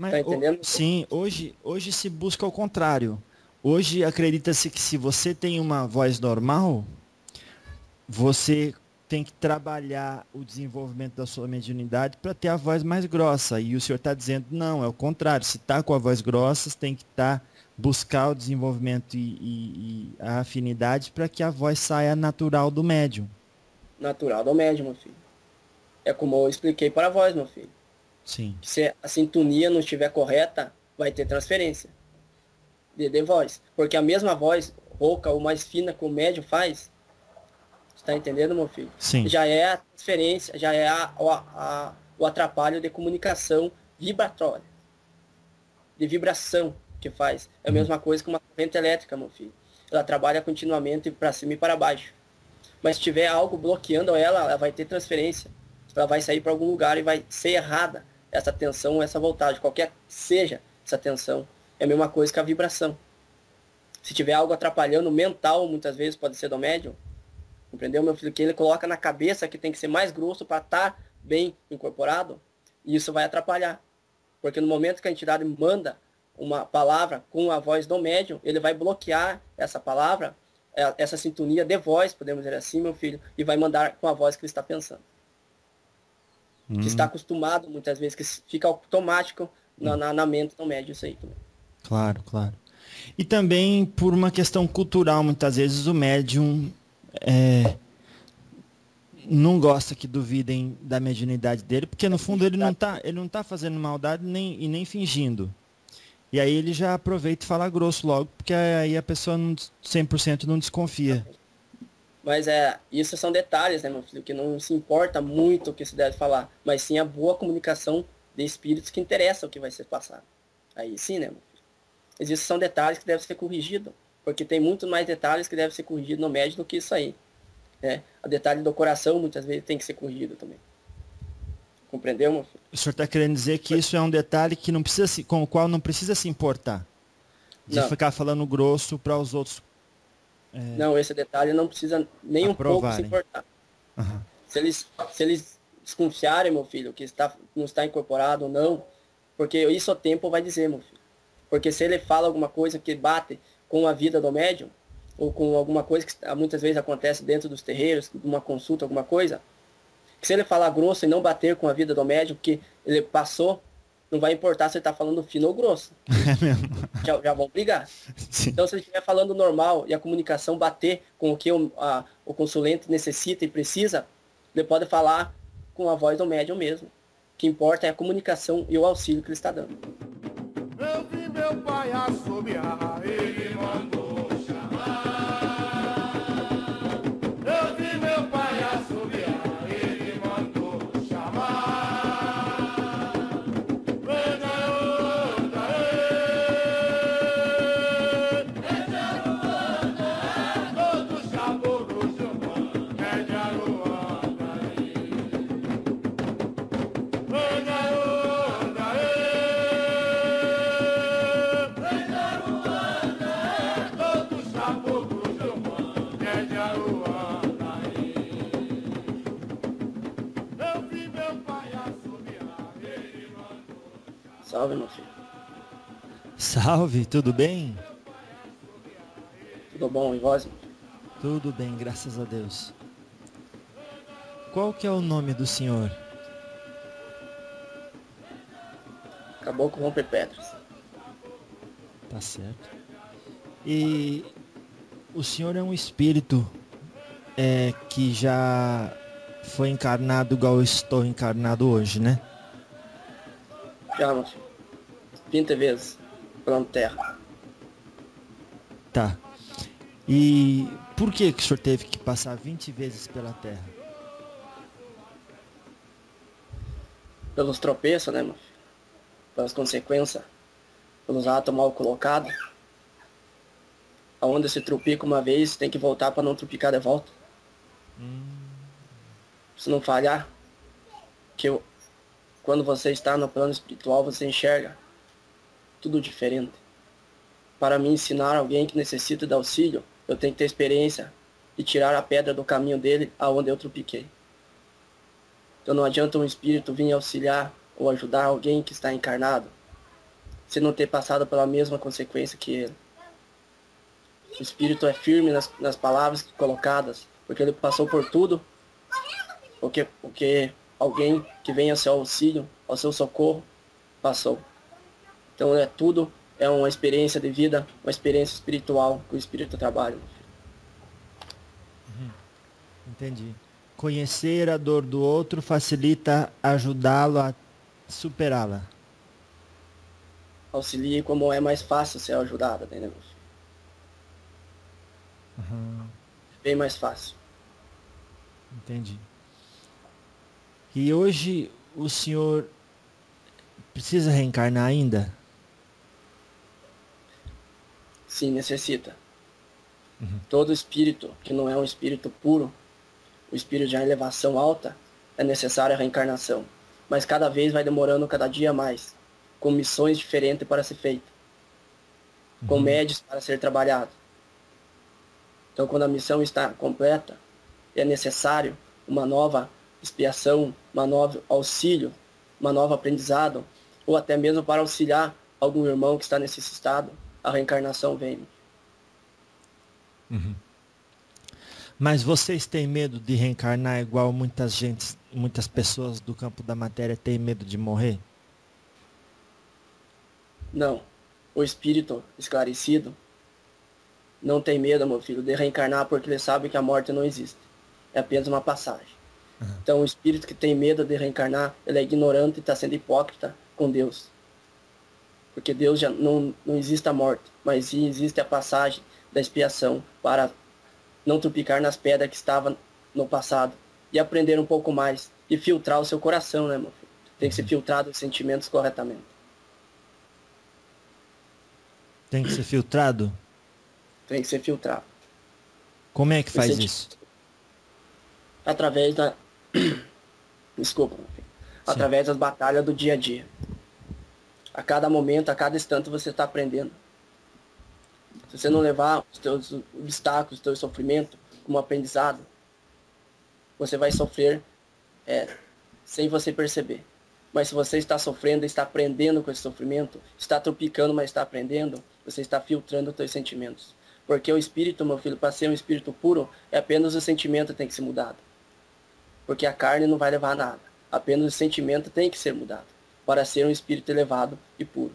Mas, Tá entendendo? sim, hoje se busca o contrário. Hoje acredita-se que se você tem uma voz normal, você tem que trabalhar o desenvolvimento da sua mediunidade para ter a voz mais grossa. E o senhor está dizendo, não, é o contrário. Se está com a voz grossa, você tem que buscar o desenvolvimento e a afinidade para que a voz saia natural do médium. Natural do médium, meu filho. É como eu expliquei para vós, meu filho. Sim. Que se a sintonia não estiver correta, vai ter transferência de voz. Porque a mesma voz rouca ou mais fina que o médium faz, está entendendo, meu filho? Sim. Já é a transferência, já é o atrapalho de comunicação vibratória, de vibração que faz. É a mesma coisa que uma corrente elétrica, meu filho. Ela trabalha continuamente para cima e para baixo. Mas se tiver algo bloqueando ela, ela vai ter transferência. Ela vai sair para algum lugar e vai ser errada essa tensão, essa voltagem, qualquer que seja essa tensão. É a mesma coisa que a vibração. Se tiver algo atrapalhando mental, muitas vezes pode ser do médium, compreendeu, meu filho? Que ele coloca na cabeça que tem que ser mais grosso para estar bem incorporado, e isso vai atrapalhar. Porque no momento que a entidade manda uma palavra com a voz do médium, ele vai bloquear essa palavra, essa sintonia de voz, podemos dizer assim, meu filho, e vai mandar com a voz que ele está pensando. Que está acostumado, muitas vezes, que fica automático na mente do médium, isso aí também. Claro, claro. E também por uma questão cultural, muitas vezes o médium não gosta que duvidem da mediunidade dele, porque no fundo ele não tá fazendo maldade nem fingindo. E aí ele já aproveita e fala grosso logo, porque aí a pessoa 100% não desconfia. Mas isso são detalhes, né, meu filho, que não se importa muito o que se deve falar, mas sim a boa comunicação de espíritos que interessa o que vai ser passado. Aí sim, né, meu filho? Esses são detalhes que devem ser corrigidos, porque tem muito mais detalhes que devem ser corrigidos no médium do que isso aí. Né? O detalhe do coração, muitas vezes, tem que ser corrigido também. Compreendeu, meu filho? O senhor está querendo dizer que isso é um detalhe que não precisa com o qual não precisa se importar? De ficar falando grosso para os outros. Não, esse detalhe não precisa nem um pouco se importar. Uhum. Se eles desconfiarem, meu filho, que não está incorporado ou não, porque isso o tempo vai dizer, meu filho. Porque se ele fala alguma coisa que bate com a vida do médium, ou com alguma coisa que muitas vezes acontece dentro dos terreiros, uma consulta, alguma coisa, que se ele falar grosso e não bater com a vida do médium, que ele passou, não vai importar se ele está falando fino ou grosso. É mesmo. Já vão brigar. Sim. Então, se ele estiver falando normal e a comunicação bater com o que o consulente necessita e precisa, ele pode falar com a voz do médium mesmo. O que importa é a comunicação e o auxílio que ele está dando. Eu vi meu pai assobiar, ele mandou chamar. Eu vi meu pai assobiar, ele mandou chamar. Venha onda, todos os caboclos do mundo, mede a Luanda. Venha onda, todos os caboclos do mundo, mede a Luanda. Eu vi meu pai assobiar, ele mandou. Salve, meu filho. Salve, tudo bem? Tudo bom? E vós? Tudo bem, graças a Deus. Qual que é o nome do senhor? Caboclo romper pedras. Tá certo. E o senhor é um espírito que já foi encarnado igual eu estou encarnado hoje, né? Já, meu filho. 20 vezes. Plano terra. Tá. E por que o senhor teve que passar 20 vezes pela Terra? Pelos tropeços, né, meu filho? Pelas consequências. Pelos atos mal colocados. Aonde se trupica uma vez, tem que voltar para não trupicar de volta. Se não falhar, quando você está no plano espiritual, você enxerga tudo diferente. Para me ensinar alguém que necessita de auxílio, eu tenho que ter experiência e tirar a pedra do caminho dele aonde eu trupiquei. Então não adianta um espírito vir auxiliar ou ajudar alguém que está encarnado você não ter passado pela mesma consequência que ele. O espírito é firme nas palavras colocadas, porque ele passou por tudo, porque alguém que vem ao seu auxílio, ao seu socorro, passou. Então tudo é uma experiência de vida, uma experiência espiritual que o espírito trabalha. Entendi. Conhecer a dor do outro facilita ajudá-lo a superá-la. Auxilie como é mais fácil ser ajudado, entendeu? Bem mais fácil. Entendi. E hoje o senhor precisa reencarnar ainda? Sim, necessita. Todo espírito que não é um espírito puro, o espírito de elevação alta, é necessária a reencarnação. Mas cada vez vai demorando cada dia mais, com missões diferentes para ser feita, com médios para ser trabalhado. Então, quando a missão está completa, é necessário uma nova expiação, um novo auxílio, uma nova aprendizado, ou até mesmo para auxiliar algum irmão que está nesse estado, a reencarnação vem. Mas vocês têm medo de reencarnar igual muitas pessoas do campo da matéria têm medo de morrer? Não. O espírito esclarecido não tem medo, meu filho, de reencarnar porque ele sabe que a morte não existe. É apenas uma passagem. Então o espírito que tem medo de reencarnar, ele é ignorante e está sendo hipócrita com Deus. Porque Deus já não existe a morte, mas sim existe a passagem da expiação para não tropicar nas pedras que estavam no passado e aprender um pouco mais e filtrar o seu coração, né, meu filho? Tem que ser filtrado os sentimentos corretamente. Tem que ser filtrado? Tem que ser filtrado. Como é que faz isso? Através da... Desculpa, meu filho. Através das batalhas do dia a dia. A cada momento, a cada instante você está aprendendo. Se você não levar os teus obstáculos, os teus sofrimentos como aprendizado, você vai sofrer sem você perceber. Mas se você está sofrendo, está aprendendo com esse sofrimento, está tropicando, mas está aprendendo, você está filtrando os teus sentimentos. Porque o espírito, meu filho, para ser um espírito puro, é apenas o sentimento que tem que ser mudado. Porque a carne não vai levar a nada. Apenas o sentimento tem que ser mudado para ser um espírito elevado e puro.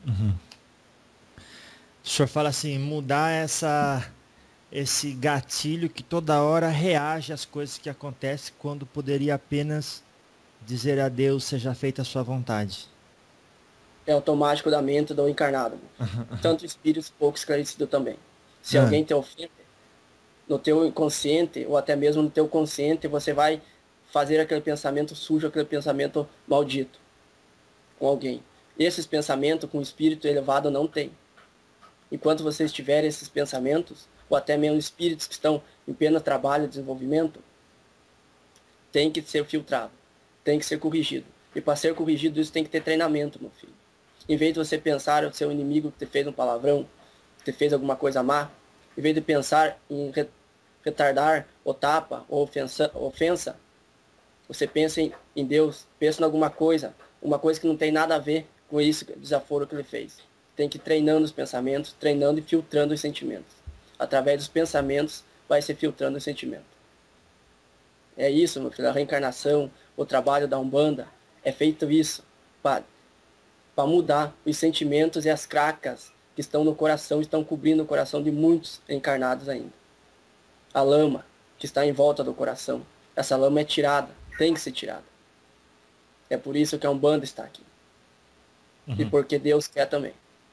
O senhor fala assim, mudar esse gatilho que toda hora reage às coisas que acontecem quando poderia apenas dizer a Deus, seja feita a sua vontade. É automático da mente do encarnado. Tanto espíritos pouco esclarecidos também. Se alguém te ofende, no teu inconsciente, ou até mesmo no teu consciente, você vai fazer aquele pensamento sujo, aquele pensamento maldito com alguém. Esses pensamentos com o espírito elevado não tem. Enquanto vocês tiverem esses pensamentos, ou até mesmo espíritos que estão em pleno trabalho de desenvolvimento, tem que ser filtrado, tem que ser corrigido. E para ser corrigido, isso tem que ter treinamento, meu filho. Em vez de você pensar o seu inimigo que te fez um palavrão, que te fez alguma coisa má, em vez de pensar em retardar, ou tapa, ou ofensa, você pensa em Deus, pensa em alguma coisa, uma coisa que não tem nada a ver com isso, desaforo que ele fez. Tem que ir treinando os pensamentos, treinando e filtrando os sentimentos. Através dos pensamentos, vai se filtrando os sentimentos. É isso, meu filho, a reencarnação, o trabalho da Umbanda, é feito isso, para mudar os sentimentos e as cracas que estão no coração, estão cobrindo o coração de muitos encarnados ainda. A lama que está em volta do coração, essa lama é tirada, tem que ser tirada. É por isso que a Umbanda está aqui. E porque Deus quer também.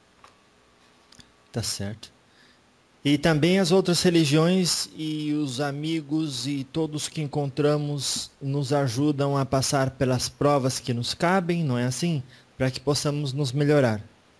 Tá certo. E também as outras religiões e os amigos e todos que encontramos nos ajudam a passar pelas provas que nos cabem, não é assim? Para que possamos nos melhorar.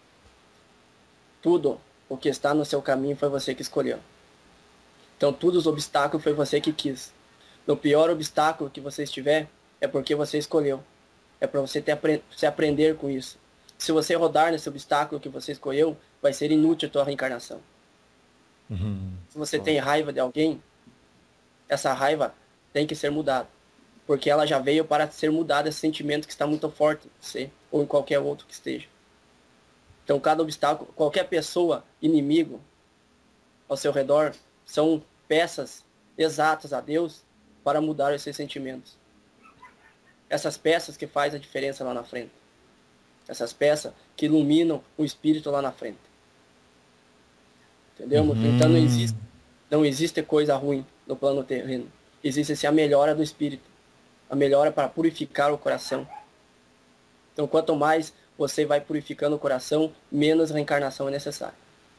Tudo o que está no seu caminho foi você que escolheu. Então, todos os obstáculos foi você que quis. No pior obstáculo que você estiver, é porque você escolheu. É para você se aprender com isso. Se você rodar nesse obstáculo que você escolheu, vai ser inútil a tua reencarnação. Se você tem raiva de alguém, essa raiva tem que ser mudada. Porque ela já veio para ser mudada, esse sentimento que está muito forte em você, ou em qualquer outro que esteja. Então, cada obstáculo, qualquer pessoa, inimigo ao seu redor, são peças exatas a Deus para mudar esses sentimentos. Essas peças que fazem a diferença lá na frente. Essas peças que iluminam o espírito lá na frente. Entendeu? Então não existe coisa ruim no plano terreno. Existe sim a melhora do espírito. A melhora para purificar o coração. Então, quanto mais você vai purificando o coração, menos reencarnação é necessária.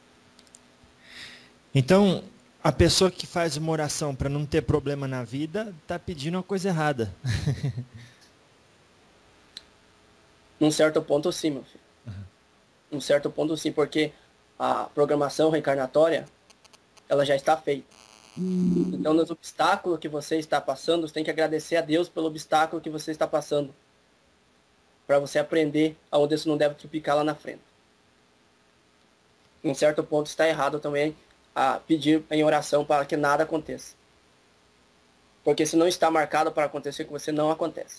Então, a pessoa que faz uma oração para não ter problema na vida, está pedindo uma coisa errada. Num certo ponto sim, meu filho. Num certo ponto sim, porque a programação reencarnatória, ela já está feita. Então, nos obstáculos que você está passando, você tem que agradecer a Deus pelo obstáculo que você está passando. Para você aprender aonde você não deve tropicar lá na frente. Em certo ponto está errado também a pedir em oração para que nada aconteça. Porque se não está marcado para acontecer com você, não acontece.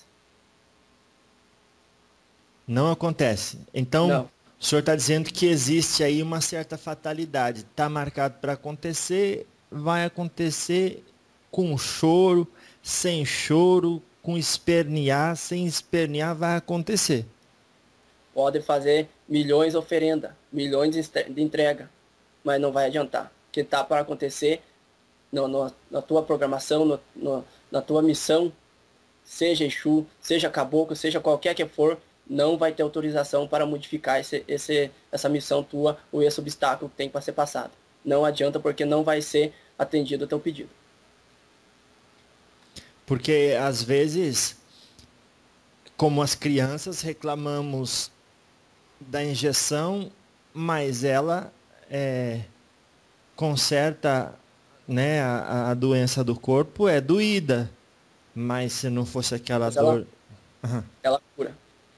Não acontece. Então, Não. o senhor está dizendo que existe aí uma certa fatalidade. Está marcado para acontecer, vai acontecer com choro, sem choro, com espernear, sem espernear, vai acontecer. Pode fazer milhões de oferenda, milhões de entrega, mas não vai adiantar. O que está para acontecer na tua programação, na tua missão, seja Exu, seja Caboclo, seja qualquer que for, não vai ter autorização para modificar essa missão tua ou esse obstáculo que tem para ser passado. Não adianta, porque não vai ser atendido o teu pedido. Porque, às vezes, como as crianças, reclamamos da injeção, mas ela conserta, né, a doença do corpo, é doída. Mas se não fosse aquela dor... Ela cura.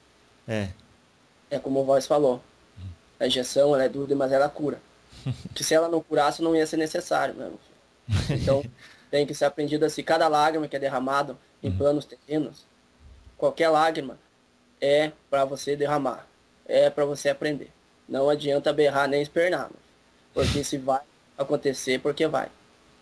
É como o Voz falou. A injeção, ela é dura, mas ela cura. Que se ela não curasse, não ia ser necessário, né? Então, tem que ser aprendido assim. Cada lágrima que é derramado em planos terrenos, qualquer lágrima é para você derramar. É para você aprender. Não adianta berrar nem espernar. Porque se vai acontecer, porque vai.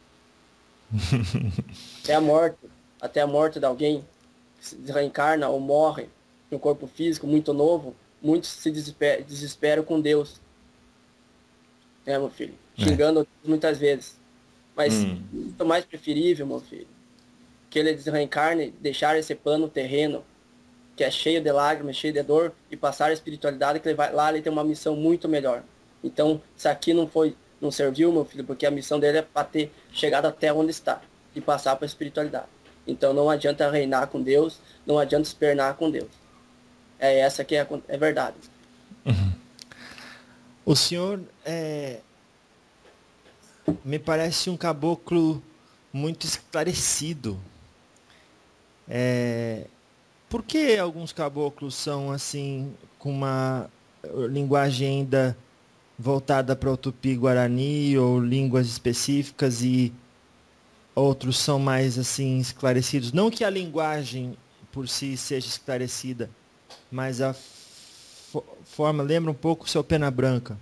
Até a morte de alguém que se reencarna ou morre no corpo físico muito novo, muitos se desesperam com Deus. Meu filho? Xingando Deus muitas vezes. Mas muito mais preferível, meu filho, que ele desencarne, deixar esse plano terreno, que é cheio de lágrimas, cheio de dor, e passar a espiritualidade, que ele vai lá, ele tem uma missão muito melhor. Então, isso aqui não serviu, meu filho, porque a missão dele é para ter chegado até onde está e passar para a espiritualidade. Então, não adianta reinar com Deus, não adianta espernar com Deus. É essa que é verdade. O senhor me parece um caboclo muito esclarecido. Por que alguns caboclos são assim, com uma linguagem ainda voltada para o tupi-guarani ou línguas específicas, e outros são mais assim esclarecidos? Não que a linguagem por si seja esclarecida, mas a forma lembra um pouco o seu Pena Branca.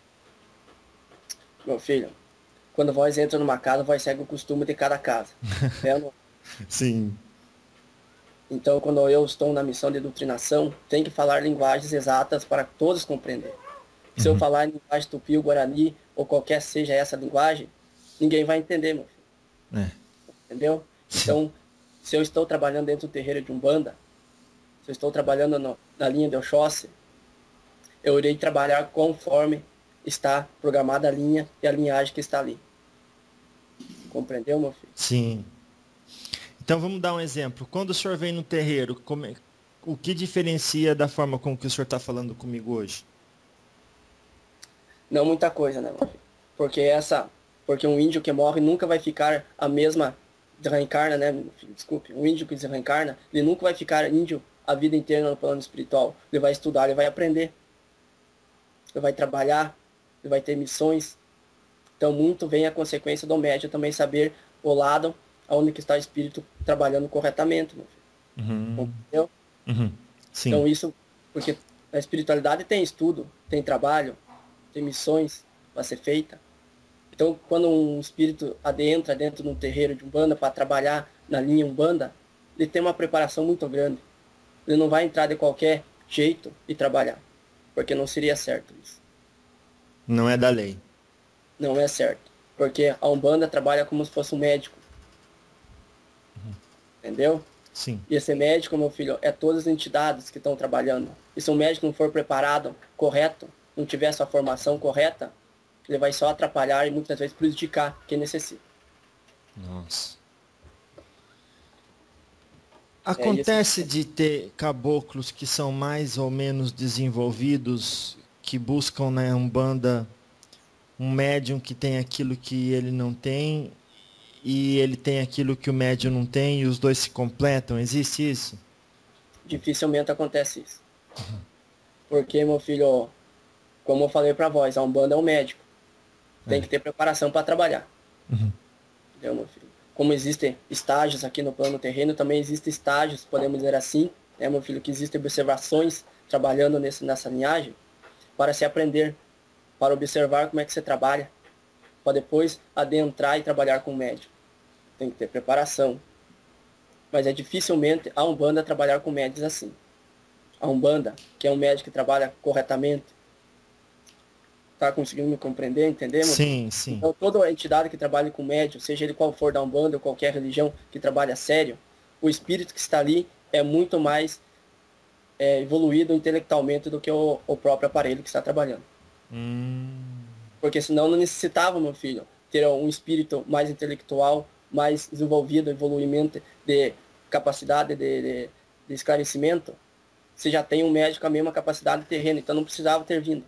Meu filho, quando vós entra numa casa, vós segue o costume de cada casa. Sim. Então, quando eu estou na missão de doutrinação, tem que falar linguagens exatas para todos compreender. Se eu falar em linguagem tupi, guarani, ou qualquer seja essa linguagem, ninguém vai entender, meu filho. Entendeu? Então, se eu estou trabalhando dentro do terreiro de Umbanda, se eu estou trabalhando na linha de Oxóssi, eu irei trabalhar conforme está programada a linha e a linhagem que está ali. Compreendeu, meu filho? Sim. Então vamos dar um exemplo. Quando o senhor vem no terreiro, o que diferencia da forma como que o senhor está falando comigo hoje? Não muita coisa, né, meu filho? Porque um índio que morre nunca vai ficar a mesma reencarna, né? Desculpe, um índio que se reencarna, ele nunca vai ficar índio a vida inteira no plano espiritual. Ele vai estudar, ele vai aprender. Ele vai trabalhar, ele vai ter missões. Então, muito vem a consequência do médium também saber o lado onde que está o espírito trabalhando corretamente, meu filho. Entendeu? Sim. Então, isso, porque Na espiritualidade tem estudo, tem trabalho, tem missões para ser feita. Então, quando um espírito adentra dentro de um terreiro de Umbanda para trabalhar na linha Umbanda, ele tem uma preparação muito grande. Ele não vai entrar de qualquer jeito e trabalhar, porque não seria certo isso. Não é da lei. Não é certo, porque a Umbanda trabalha como se fosse um médico. Entendeu? Sim. E esse médico, meu filho, é todas as entidades que estão trabalhando. E se o médico não for preparado, correto, não tiver essa formação correta, ele vai só atrapalhar e muitas vezes prejudicar quem necessita. Nossa. Acontece de ter caboclos que são mais ou menos desenvolvidos, que buscam na Umbanda um médium que tem aquilo que ele não tem e ele tem aquilo que o médium não tem e os dois se completam. Existe isso? Dificilmente acontece isso. Porque, meu filho, como eu falei para vós, a Umbanda é um médico. Tem que ter preparação para trabalhar. Entendeu, meu filho? Como existem estágios aqui no plano terreno, também existem estágios, podemos dizer assim, né, meu filho, que existem observações trabalhando nessa linhagem para se aprender, para observar como é que você trabalha, para depois adentrar e trabalhar com o médium. Tem que ter preparação. Mas é dificilmente a Umbanda trabalhar com médios assim. A Umbanda, que é um médico que trabalha corretamente, tá conseguindo me compreender, entender? Sim, sim. Então, toda entidade que trabalha com médium, seja ele qual for da Umbanda ou qualquer religião que trabalha sério, o espírito que está ali é muito mais evoluído intelectualmente do que o próprio aparelho que está trabalhando. Porque senão não necessitava, meu filho, ter um espírito mais intelectual, mais desenvolvido, evoluimento de capacidade de esclarecimento. Você já tem um médico com a mesma capacidade terrena, então não precisava ter vindo.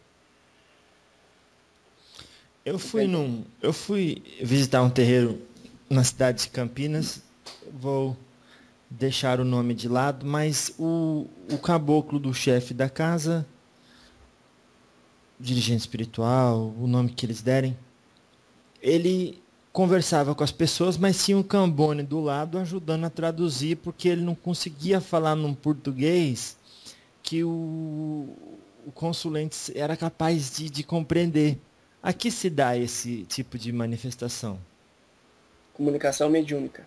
Eu fui visitar um terreiro na cidade de Campinas, vou deixar o nome de lado, mas o caboclo do chefe da casa, dirigente espiritual, o nome que eles derem, ele conversava com as pessoas, mas tinha um cambone do lado ajudando a traduzir, porque ele não conseguia falar num português que o consulente era capaz de compreender. A que se dá esse tipo de manifestação? Comunicação mediúnica.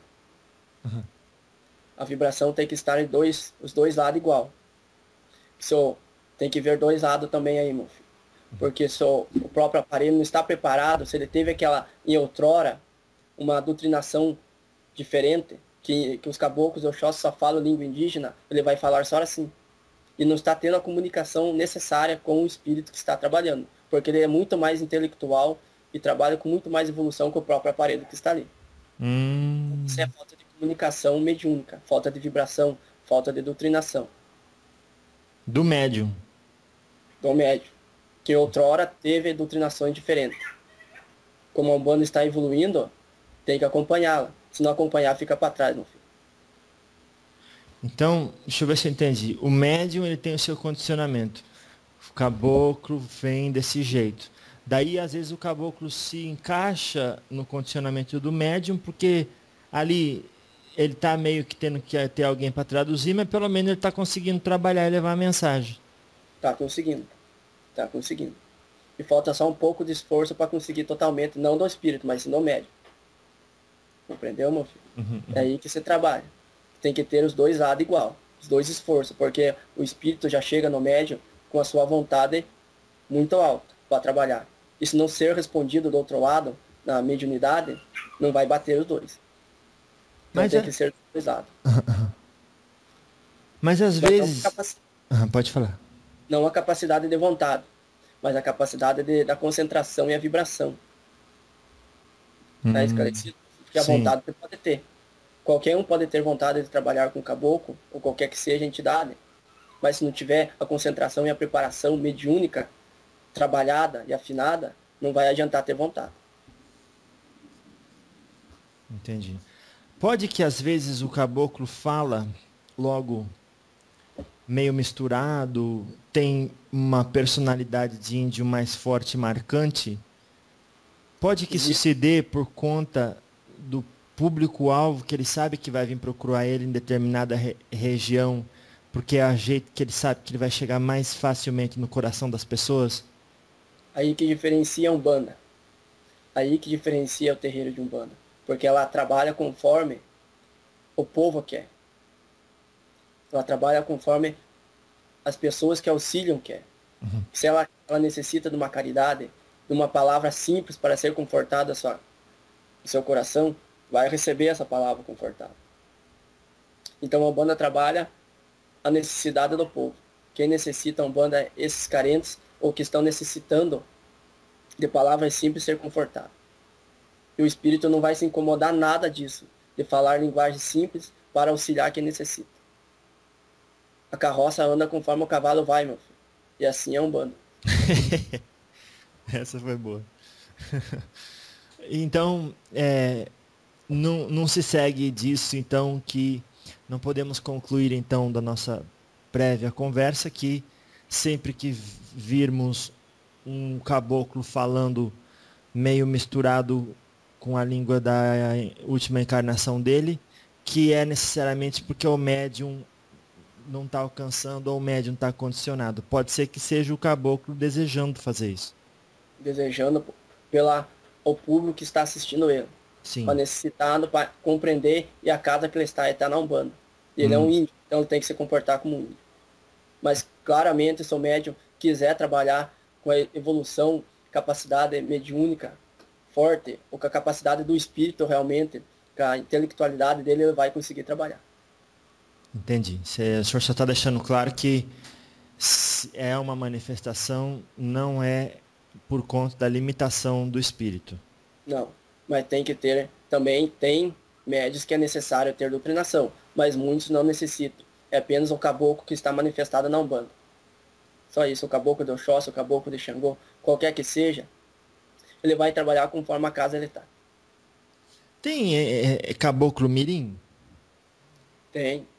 A vibração tem que estar em os dois lados igual. Tem que ver dois lados também aí, meu filho. Porque se o próprio aparelho não está preparado, se ele teve em outrora, uma doutrinação diferente, que os caboclos ou Oxóssi só falam língua indígena, ele vai falar só assim. E não está tendo a comunicação necessária com o espírito que está trabalhando. Porque ele é muito mais intelectual e trabalha com muito mais evolução que o próprio aparelho que está ali. Isso é falta de comunicação mediúnica, falta de vibração, falta de doutrinação. Do médium. Do médium. Que outrora teve doutrinações diferentes. Como a Umbanda está evoluindo, tem que acompanhá-la. Se não acompanhar, fica para trás, meu filho. Então, deixa eu ver se eu entendi. O médium ele tem o seu condicionamento. O caboclo vem desse jeito. Daí, às vezes, o caboclo se encaixa no condicionamento do médium, porque ali ele está meio que tendo que ter alguém para traduzir, mas pelo menos ele está conseguindo trabalhar e levar a mensagem. Está conseguindo. Está conseguindo. E falta só um pouco de esforço para conseguir totalmente, não do espírito, mas sim do médium. Compreendeu, meu filho? É aí que você trabalha. Tem que ter os dois lados igual, os dois esforços, porque o espírito já chega no médium com a sua vontade muito alta para trabalhar. E se não ser respondido do outro lado, na mediunidade, não vai bater os dois. Então Mas tem que ser dos dois lados. Mas às vezes... Pode falar. Não a capacidade de vontade, mas a capacidade da concentração e a vibração. Tá esclarecido? Porque a vontade você pode ter. Qualquer um pode ter vontade de trabalhar com caboclo, ou qualquer que seja a entidade, mas se não tiver a concentração e a preparação mediúnica trabalhada e afinada, não vai adiantar ter vontade. Entendi. Pode que às vezes o caboclo fala logo meio misturado, tem uma personalidade de índio mais forte e marcante? Pode que isso se dê por conta do público-alvo, que ele sabe que vai vir procurar ele em determinada região Porque é a jeito que ele sabe que ele vai chegar mais facilmente no coração das pessoas? Aí que diferencia a Umbanda. Aí que diferencia o terreiro de Umbanda. Porque ela trabalha conforme o povo quer. Ela trabalha conforme as pessoas que auxiliam quer. Se ela necessita de uma caridade, de uma palavra simples para ser confortada o seu coração, vai receber essa palavra confortável. Então a Umbanda trabalha a necessidade do povo. Quem necessita a Umbanda é esses carentes ou que estão necessitando de palavras simples ser confortável. E o espírito não vai se incomodar nada disso, de falar linguagem simples para auxiliar quem necessita. A carroça anda conforme o cavalo vai, meu filho. E assim é a Umbanda. Essa foi boa. Então, não se segue disso, então, que não podemos concluir, então, da nossa prévia conversa, que sempre que virmos um caboclo falando meio misturado com a língua da última encarnação dele, que é necessariamente porque o médium não está alcançando ou o médium está condicionado. Pode ser que seja o caboclo desejando fazer isso. Desejando o público que está assistindo ele. Sim. Para necessitando, para compreender, e a casa que ele está na Umbanda. Ele é um índio, então ele tem que se comportar como um índio. Mas claramente, se o médium quiser trabalhar com a evolução, capacidade mediúnica forte, ou com a capacidade do espírito realmente, com a intelectualidade dele, ele vai conseguir trabalhar. Entendi. O senhor só está deixando claro que é uma manifestação, não é por conta da limitação do espírito. Não, mas tem que ter, também tem médios que é necessário ter doutrinação, mas muitos não necessitam. É apenas o caboclo que está manifestado na Umbanda. Só isso, o caboclo de Oxóssi, o caboclo de Xangô, qualquer que seja, ele vai trabalhar conforme a casa ele está. Tem caboclo mirim? Tem.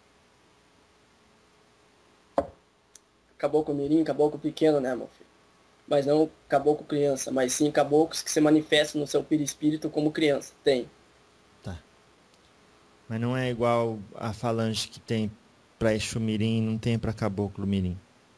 Caboclo mirim, caboclo pequeno, né, meu filho? Mas não caboclo criança, mas sim caboclos que se manifestam no seu perispírito como criança. Tem. Tá. Mas não é igual a falange que tem para Exu mirim, não tem para caboclo mirim.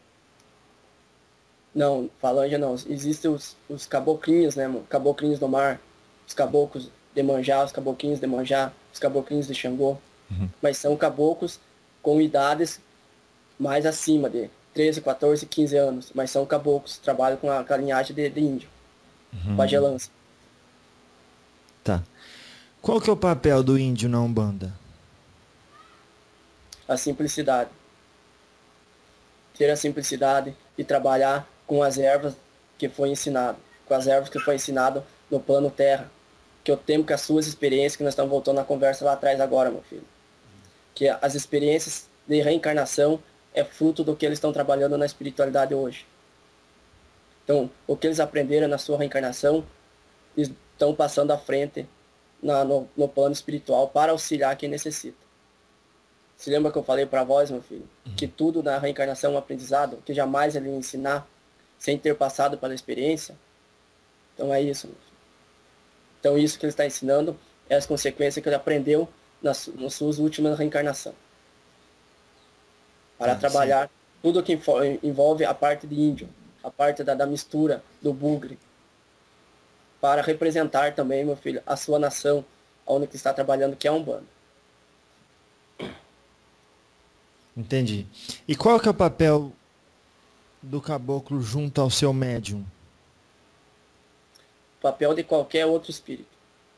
Não, falange não. Existem os caboclinhos, né, mano? Caboclinhos do mar, os caboclos de Manjá, os caboclinhos de Manjá, os caboclinhos de Xangô. Mas são caboclos com idades mais acima de 13, 14, 15 anos. Mas são caboclos, trabalham com a linhagem de índio, pagelança. Tá. Qual que é o papel do índio na Umbanda? A simplicidade. Ter a simplicidade e trabalhar com as ervas que foi ensinado. Com as ervas que foi ensinado no plano terra. Que eu tenho com as suas experiências, que nós estamos voltando na conversa lá atrás agora, meu filho. Que as experiências de reencarnação é fruto do que eles estão trabalhando na espiritualidade hoje. Então, o que eles aprenderam na sua reencarnação, eles estão passando à frente no plano espiritual para auxiliar quem necessita. Se lembra que eu falei para vós, meu filho, que tudo na reencarnação é um aprendizado, que jamais ele ia ensinar sem ter passado pela experiência? Então é isso, meu filho. Então isso que ele está ensinando é as consequências que ele aprendeu nas suas últimas reencarnações. Para trabalhar tudo que envolve a parte de índio, a parte da mistura, do bugre. Para representar também, meu filho, a sua nação, onde que está trabalhando, que é a Umbanda. Entendi. E qual que é o papel do caboclo junto ao seu médium? O papel de qualquer outro espírito.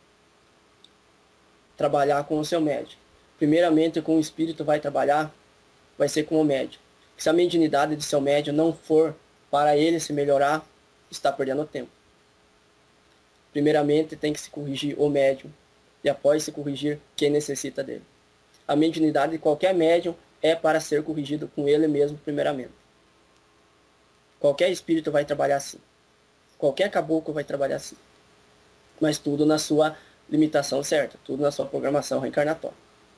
Trabalhar com o seu médium. Primeiramente, com o espírito vai trabalhar, vai ser com o médium. Se a mediunidade de seu médium não for para ele se melhorar, está perdendo tempo. Primeiramente, tem que se corrigir o médium. E após se corrigir, quem necessita dele. A mediunidade de qualquer médium é para ser corrigido com ele mesmo primeiramente. Qualquer espírito vai trabalhar assim. Qualquer caboclo vai trabalhar assim. Mas tudo na sua limitação certa. Tudo na sua programação reencarnatória.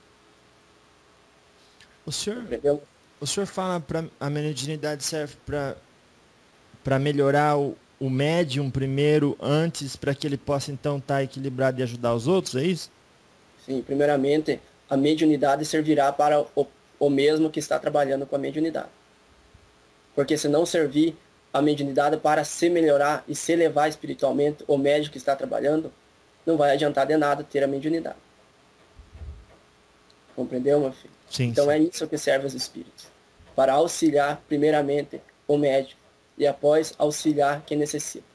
O senhor, Entendeu? o senhor fala para a mediunidade serve para melhorar o médium primeiro, antes, para que ele possa então estar equilibrado e ajudar os outros, é isso? Sim, primeiramente, a mediunidade servirá para o mesmo que está trabalhando com a mediunidade. Porque se não servir a mediunidade para se melhorar e se elevar espiritualmente, o médium que está trabalhando, não vai adiantar de nada ter a mediunidade. Compreendeu, meu filho? Sim, Então sim. é isso que serve os espíritos. Para auxiliar, primeiramente, o médium. E após, auxiliar quem necessita.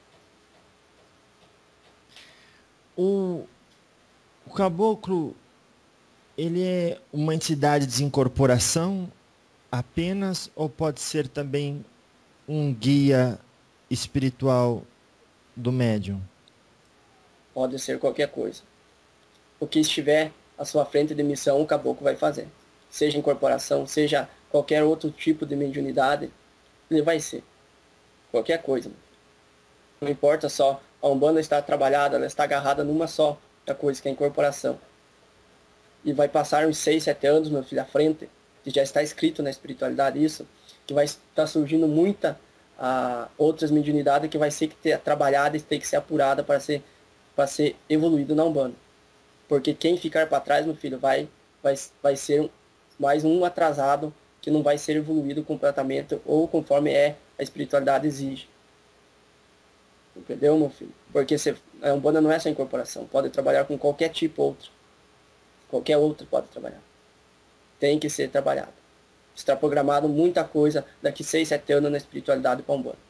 O caboclo, ele é uma entidade de desincorporação apenas, ou pode ser também um guia espiritual do médium? Pode ser qualquer coisa. O que estiver à sua frente de missão, o caboclo vai fazer. Seja incorporação, seja qualquer outro tipo de mediunidade, ele vai ser. Qualquer coisa. Não importa só, a Umbanda está trabalhada, ela está agarrada numa só coisa, que é a incorporação. E vai passar uns 6, 7 anos, meu filho, à frente, que já está escrito na espiritualidade isso, que vai estar surgindo muita outras mediunidades que vai ser que ter trabalhada e ter que ser apurada para ser evoluído na Umbanda. Porque quem ficar para trás, meu filho, vai ser mais um atrasado que não vai ser evoluído completamente ou conforme a espiritualidade exige. Entendeu, meu filho? Porque a Umbanda não é só incorporação, pode trabalhar com qualquer tipo outro. Qualquer outro pode trabalhar. Tem que ser trabalhado. Está programado muita coisa daqui 6, 7 anos na espiritualidade para a Umbanda.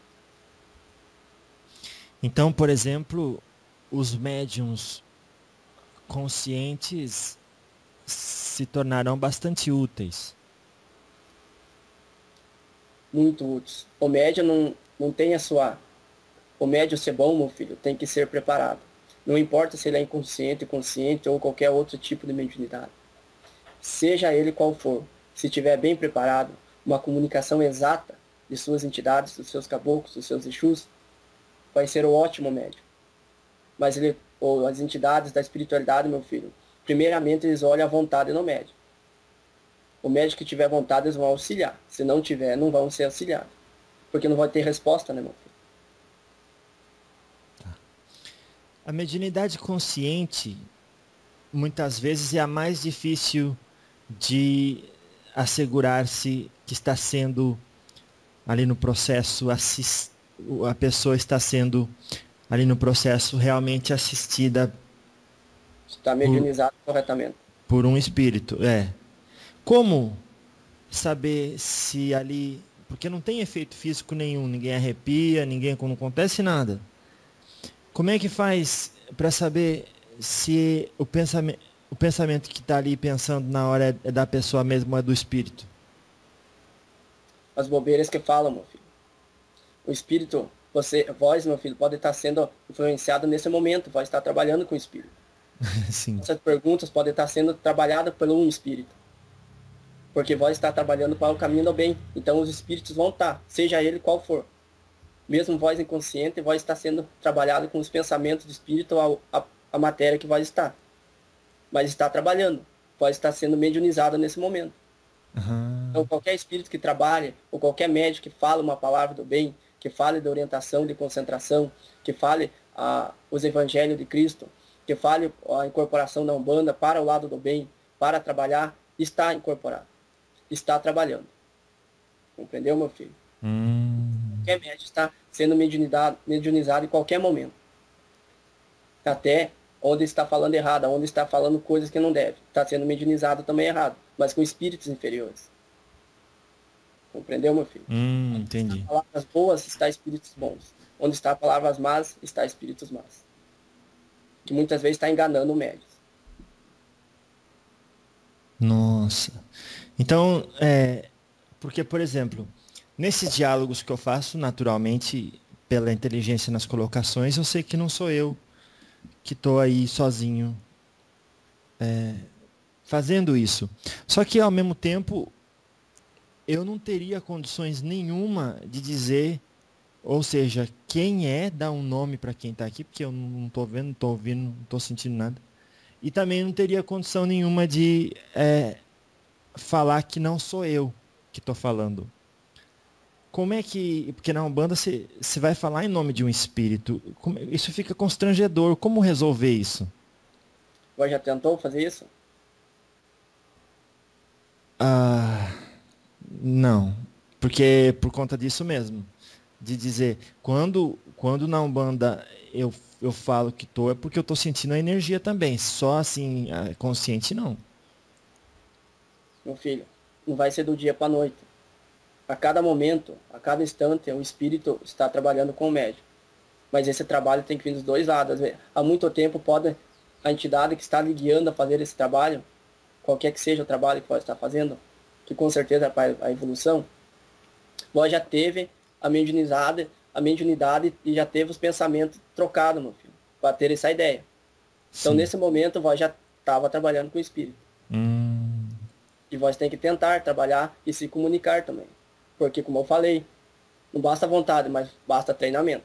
Então, por exemplo, os médiums conscientes se tornarão bastante úteis. Muito úteis. O médium não tem a sua... O médium ser bom, meu filho, tem que ser preparado. Não importa se ele é inconsciente, consciente ou qualquer outro tipo de mediunidade. Seja ele qual for, se estiver bem preparado, uma comunicação exata de suas entidades, dos seus caboclos, dos seus exus, vai ser um ótimo médium. Mas as entidades da espiritualidade, meu filho, primeiramente eles olham a vontade no médium. O médium que tiver vontade, eles vão auxiliar. Se não tiver, não vão ser auxiliados. Porque não vai ter resposta, né, meu filho? A mediunidade consciente, muitas vezes, é a mais difícil de assegurar-se que está sendo ali no processo, a pessoa está sendo ali no processo realmente assistida. Está mediunizado corretamente. Por um espírito, Como saber se ali... Porque não tem efeito físico nenhum, ninguém arrepia, não acontece nada. Como é que faz para saber se o pensamento que está ali pensando na hora é da pessoa mesmo ou é do espírito? As bobeiras que falam, meu filho. O espírito, vós, meu filho, pode estar sendo influenciado nesse momento, vai estar trabalhando com o espírito. Sim. Essas perguntas podem estar sendo trabalhadas por um espírito. Porque vós está trabalhando para o caminho do bem. Então os espíritos vão estar, seja ele qual for. Mesmo vós inconsciente, vós está sendo trabalhado com os pensamentos do espírito, a matéria que vós está. Mas está trabalhando. Vós está sendo mediunizado nesse momento. Uhum. Então qualquer espírito que trabalhe, ou qualquer médico que fale uma palavra do bem, que fale de orientação, de concentração, que fale os evangelhos de Cristo, que fale a incorporação da Umbanda para o lado do bem, para trabalhar, está incorporado. Está trabalhando. Compreendeu, meu filho? Qualquer médico está sendo mediunizado em qualquer momento. Até onde está falando errado, onde está falando coisas que não deve. Está sendo mediunizado também errado, mas com espíritos inferiores. Compreendeu, meu filho? Entendi. Onde está palavras boas, está espíritos bons. Onde está palavras más, está espíritos más. Que muitas vezes está enganando o médium. Nossa. Então, porque, por exemplo, nesses diálogos que eu faço, naturalmente, pela inteligência nas colocações, eu sei que não sou eu que estou aí sozinho fazendo isso. Só que, ao mesmo tempo, eu não teria condições nenhuma de dizer, ou seja, quem dar um nome para quem está aqui, porque eu não estou vendo, não estou ouvindo, não estou sentindo nada. E também não teria condição nenhuma de falar que não sou eu que estou falando. Como é que... Porque na Umbanda você vai falar em nome de um espírito. Isso fica constrangedor. Como resolver isso? Você já tentou fazer isso? Ah, não. Porque por conta disso mesmo. De dizer, quando na Umbanda eu falo que tô, é porque eu tô sentindo a energia também. Só assim, consciente não. Meu filho, não vai ser do dia para a noite. A cada momento, a cada instante, o espírito está trabalhando com o médium. Mas esse trabalho tem que vir dos dois lados. Há muito tempo pode a entidade que está lhe guiando a fazer esse trabalho, qualquer que seja o trabalho que pode estar fazendo, que com certeza é para a evolução, vós já teve a mediunidade e já teve os pensamentos trocados, meu filho, para ter essa ideia. Então, Sim. nesse momento, vós já estava trabalhando com o espírito. E vós tem que tentar trabalhar e se comunicar também. Porque, como eu falei, não basta vontade, mas basta treinamento.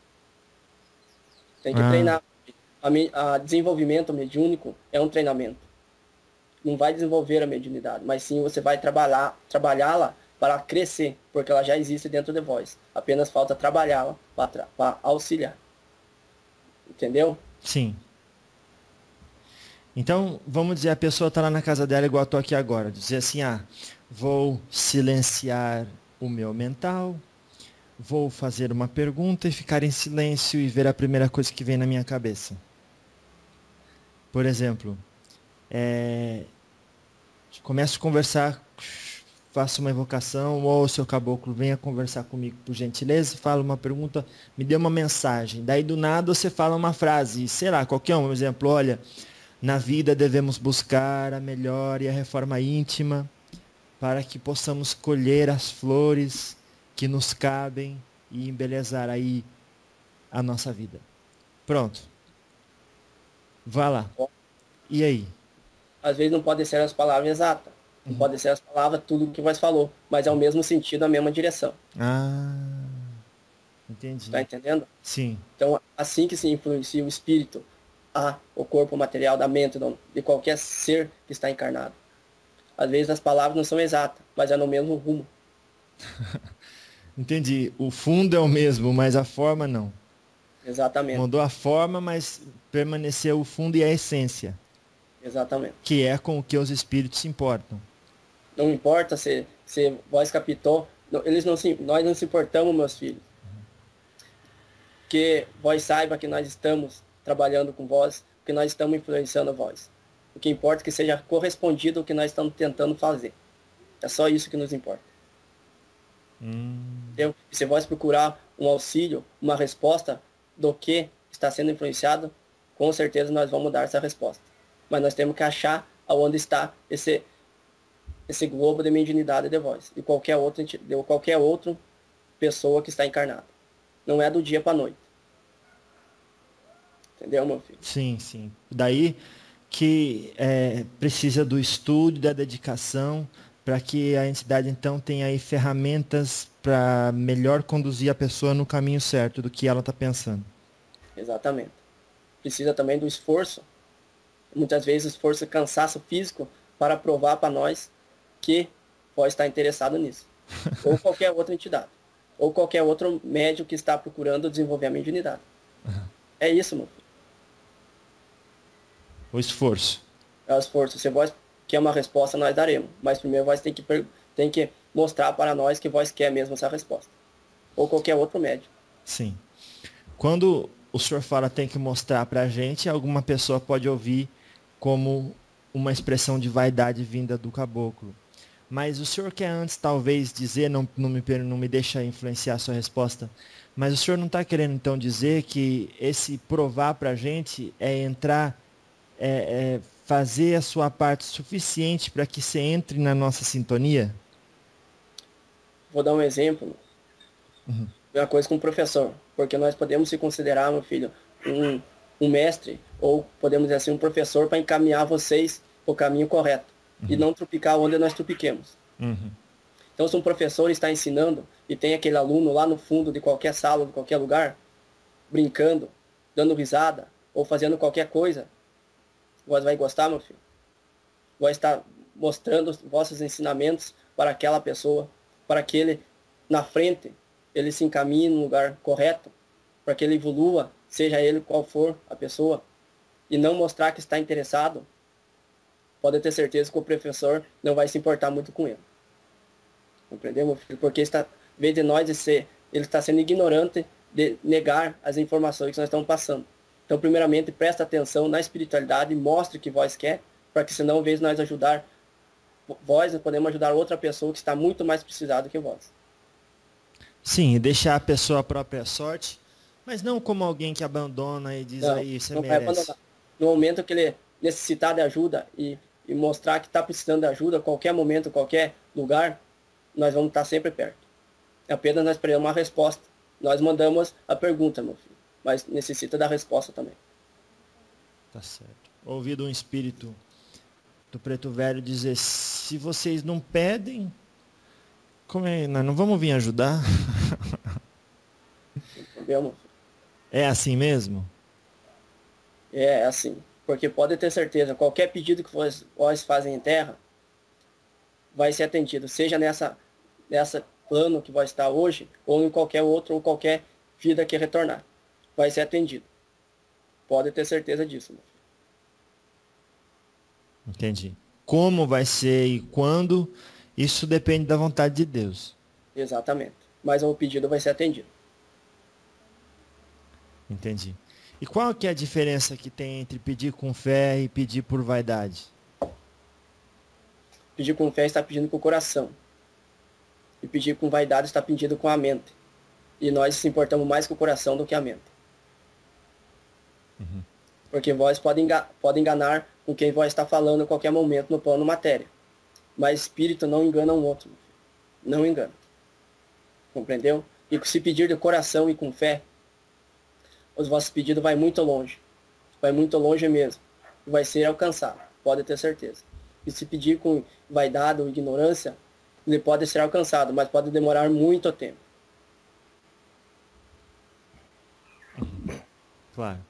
Tem que treinar. A desenvolvimento mediúnico é um treinamento. Não vai desenvolver a mediunidade, mas sim você vai trabalhá-la para crescer, porque ela já existe dentro de vós. Apenas falta trabalhá-la para auxiliar. Entendeu? Sim. Então, vamos dizer, a pessoa está lá na casa dela, igual eu estou aqui agora. Dizer assim, vou silenciar o meu mental, vou fazer uma pergunta e ficar em silêncio e ver a primeira coisa que vem na minha cabeça. Por exemplo, começo a conversar, faço uma invocação, ou seu caboclo venha conversar comigo por gentileza, fala uma pergunta, me dê uma mensagem. Daí do nada você fala uma frase, sei lá, qualquer um exemplo, olha, na vida devemos buscar a melhor e a reforma íntima para que possamos colher as flores que nos cabem e embelezar aí a nossa vida. Pronto. Vá lá. E aí? Às vezes não pode ser as palavras exatas. Não pode ser as palavras, tudo o que vós falou. Mas é o mesmo sentido, a mesma direção. Entendi. Está entendendo? Sim. Então, assim que se influencia o espírito o corpo material da mente de qualquer ser que está encarnado. Às vezes as palavras não são exatas, mas é no mesmo rumo. Entendi. O fundo é o mesmo, mas a forma não. Exatamente. Mudou a forma, mas permaneceu o fundo e a essência. Exatamente. Que é com o que os espíritos se importam. Não importa se vós captou, nós não se importamos, meus filhos. Que vós saiba que nós estamos trabalhando com vós, que nós estamos influenciando vós. O que importa é que seja correspondido ao que nós estamos tentando fazer. É só isso que nos importa. Entendeu? E se vós procurar um auxílio, uma resposta do que está sendo influenciado, com certeza nós vamos dar essa resposta. Mas nós temos que achar aonde está esse globo de mediunidade de vós, de qualquer outra pessoa que está encarnada. Não é do dia para a noite. Entendeu, meu filho? Sim, sim. Daí que precisa do estudo, da dedicação, para que a entidade então tenha aí ferramentas para melhor conduzir a pessoa no caminho certo do que ela está pensando. Exatamente. Precisa também do esforço, muitas vezes esforço e cansaço físico, para provar para nós que pode estar interessado nisso. Ou qualquer outra entidade. Ou qualquer outro médium que está procurando desenvolver a mediunidade. É isso, meu filho. O esforço. É o esforço. Se vós quer uma resposta, nós daremos. Mas primeiro vós tem que mostrar para nós que vós quer mesmo essa resposta. Ou qualquer outro médium. Sim. Quando o senhor fala tem que mostrar para a gente, alguma pessoa pode ouvir como uma expressão de vaidade vinda do caboclo. Mas o senhor quer antes talvez dizer, não me deixa influenciar a sua resposta, mas o senhor não está querendo então dizer que esse provar para a gente é entrar, fazer a sua parte suficiente para que você entre na nossa sintonia? Vou dar um exemplo. Uma coisa com o professor. Porque nós podemos se considerar, meu filho, um mestre, ou podemos dizer assim, um professor para encaminhar vocês para o caminho correto. E não trupicar onde nós trupiquemos. Então, se um professor está ensinando e tem aquele aluno lá no fundo de qualquer sala, de qualquer lugar, brincando, dando risada, ou fazendo qualquer coisa, vós vai gostar, meu filho? Vai estar mostrando os vossos ensinamentos para aquela pessoa, para que ele, na frente, ele se encaminhe no lugar correto, para que ele evolua, seja ele qual for a pessoa, e não mostrar que está interessado pode ter certeza que o professor não vai se importar muito com ele. Compreendeu, meu filho? Porque está, em vez de nós de ser, ele está sendo ignorante de negar as informações que nós estamos passando. Então, primeiramente, presta atenção na espiritualidade, mostre o que vós quer, para que senão, em vez de nós ajudar vós, nós podemos ajudar outra pessoa que está muito mais precisada que vós. Sim, e deixar a pessoa à própria sorte, mas não como alguém que abandona e diz Não, aí, você não vai merece. abandonar. No momento que ele necessitar de ajuda e mostrar que está precisando de ajuda, qualquer momento, qualquer lugar, nós vamos estar sempre perto. Apenas nós esperamos uma resposta. Nós mandamos a pergunta, meu filho, mas necessita da resposta também. Tá certo. Ouvi de um espírito do Preto Velho dizer, se vocês não pedem, como é? Nós não vamos vir ajudar? Entendeu, meu filho? É assim mesmo? É assim. Porque pode ter certeza, qualquer pedido que vós fazem em terra, vai ser atendido. Seja nessa plano que vai estar hoje, ou em qualquer outro, ou qualquer vida que retornar. Vai ser atendido. Pode ter certeza disso, meu filho. Entendi. Como vai ser e quando, isso depende da vontade de Deus. Exatamente. Mas o pedido vai ser atendido. Entendi. E qual que é a diferença que tem entre pedir com fé e pedir por vaidade? Pedir com fé está pedindo com o coração. E pedir com vaidade está pedindo com a mente. E nós se importamos mais com o coração do que a mente. Uhum. Porque vós podem enganar com quem vós está falando em qualquer momento no plano matéria. Mas espírito não engana um outro. Não engana. Compreendeu? E se pedir de coração e com fé, os vossos pedidos vai muito longe. Vai muito longe mesmo. E vai ser alcançado. Pode ter certeza. E se pedir com vaidade ou ignorância, ele pode ser alcançado, mas pode demorar muito tempo. Claro.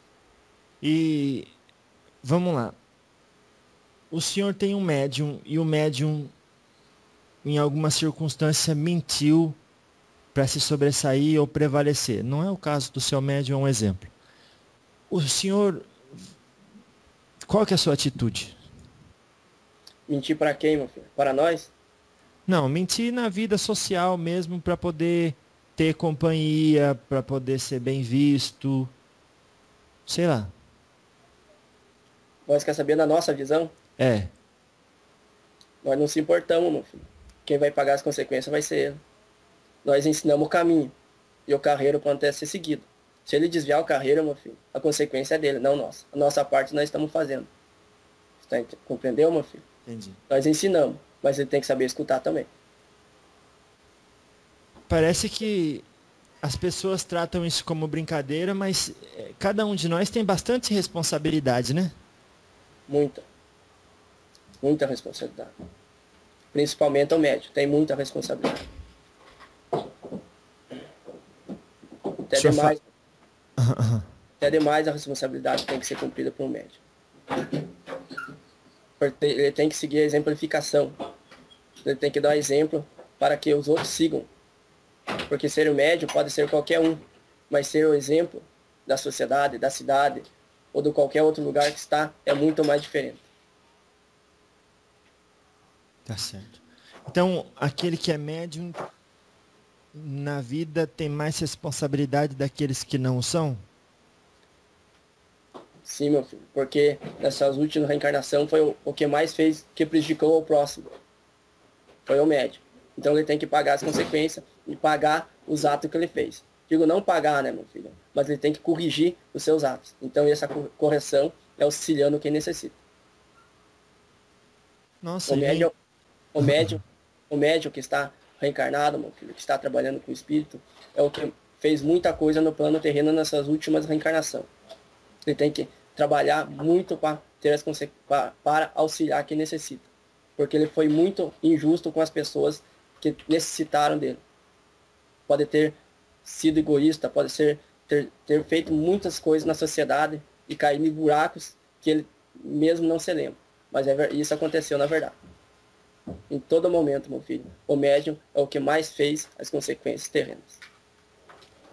E vamos lá. O senhor tem um médium e o médium, em alguma circunstância, mentiu para se sobressair ou prevalecer. Não é o caso do seu médium, é um exemplo. O senhor, qual que é a sua atitude? Mentir para quem, meu filho? Para nós? Não, mentir na vida social mesmo para poder ter companhia, para poder ser bem visto, sei lá. Nós quer saber da nossa visão? É. Nós não se importamos, meu filho. Quem vai pagar as consequências vai ser ele. Nós ensinamos o caminho. E o carreiro pode até ser seguido. Se ele desviar o carreiro, meu filho, a consequência é dele, não nossa. A nossa parte nós estamos fazendo. Compreendeu, meu filho? Entendi. Nós ensinamos, mas ele tem que saber escutar também. Parece que as pessoas tratam isso como brincadeira, mas cada um de nós tem bastante responsabilidade, né? Muita. Muita responsabilidade. Principalmente o médico, tem muita responsabilidade. Até demais a responsabilidade tem que ser cumprida por um médico. Porque ele tem que seguir a exemplificação. Ele tem que dar exemplo para que os outros sigam. Porque ser o médium pode ser qualquer um, mas ser o exemplo da sociedade, da cidade, ou de qualquer outro lugar que está, é muito mais diferente. Tá certo. Então, aquele que é médium na vida tem mais responsabilidade daqueles que não são? Sim, meu filho, porque nessas últimas reencarnações foi o que mais fez, que prejudicou o próximo. Foi o médium. Então ele tem que pagar as consequências e pagar os atos que ele fez. Digo, não pagar, né, meu filho? Mas ele tem que corrigir os seus atos. Então essa correção é auxiliando quem necessita. Nossa, o médium que está reencarnado, meu filho, que está trabalhando com o espírito, é o que fez muita coisa no plano terreno nessas últimas reencarnações. Ele tem que trabalhar muito para ter as para auxiliar quem necessita. Porque ele foi muito injusto com as pessoas que necessitaram dele. Pode ter sido egoísta, pode ter feito muitas coisas na sociedade e cair em buracos que ele mesmo não se lembra. Mas isso aconteceu na verdade. Em todo momento, meu filho, o médium é o que mais fez as consequências terrenas.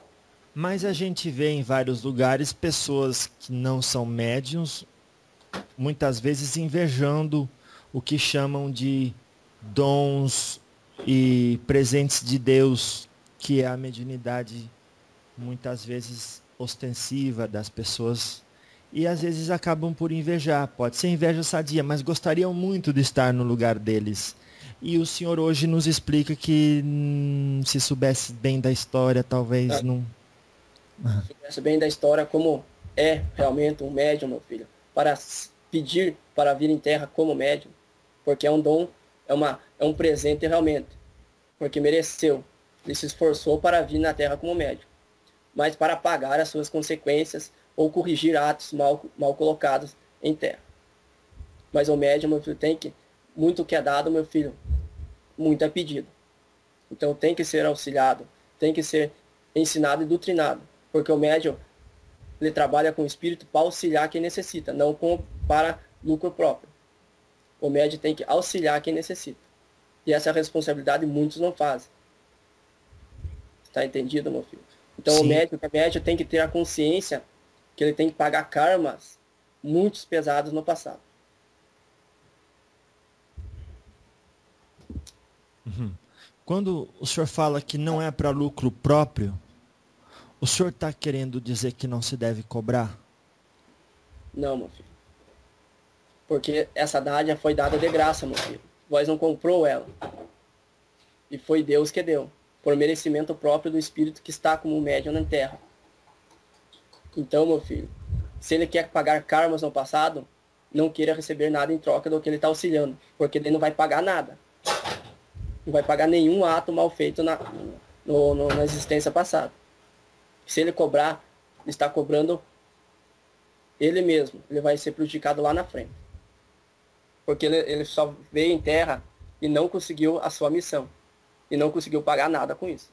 Mas a gente vê em vários lugares pessoas que não são médiums muitas vezes invejando o que chamam de dons e presentes de Deus, que é a mediunidade muitas vezes ostensiva das pessoas, e às vezes acabam por invejar. Pode ser inveja sadia, mas gostariam muito de estar no lugar deles. E o senhor hoje nos explica que se soubesse bem da história, talvez não. Conhece bem da história como é realmente um médium, meu filho, para pedir para vir em terra como médium, porque é um dom, é um presente realmente, porque mereceu, ele se esforçou para vir na terra como médium, mas para pagar as suas consequências ou corrigir atos mal colocados em terra. Mas o médium, meu filho, tem que, muito que é dado, meu filho, muito é pedido. Então tem que ser auxiliado, tem que ser ensinado e doutrinado, porque o médium, ele trabalha com o espírito para auxiliar quem necessita, não para lucro próprio. O médium tem que auxiliar quem necessita. E essa responsabilidade muitos não fazem. Está entendido, meu filho? Então o médium tem que ter a consciência que ele tem que pagar karmas muito pesados no passado. Quando o senhor fala que não é para lucro próprio, o senhor está querendo dizer que não se deve cobrar? Não, meu filho. Porque essa dádiva foi dada de graça, meu filho. Vós não comprou ela. E foi Deus que deu, por merecimento próprio do espírito que está como médium na terra. Então, meu filho, se ele quer pagar karmas no passado, não queira receber nada em troca do que ele está auxiliando, porque ele não vai pagar nada. Não vai pagar nenhum ato mal feito na existência passada. Se ele cobrar, ele está cobrando ele mesmo. Ele vai ser prejudicado lá na frente. Porque ele só veio em terra e não conseguiu a sua missão. E não conseguiu pagar nada com isso.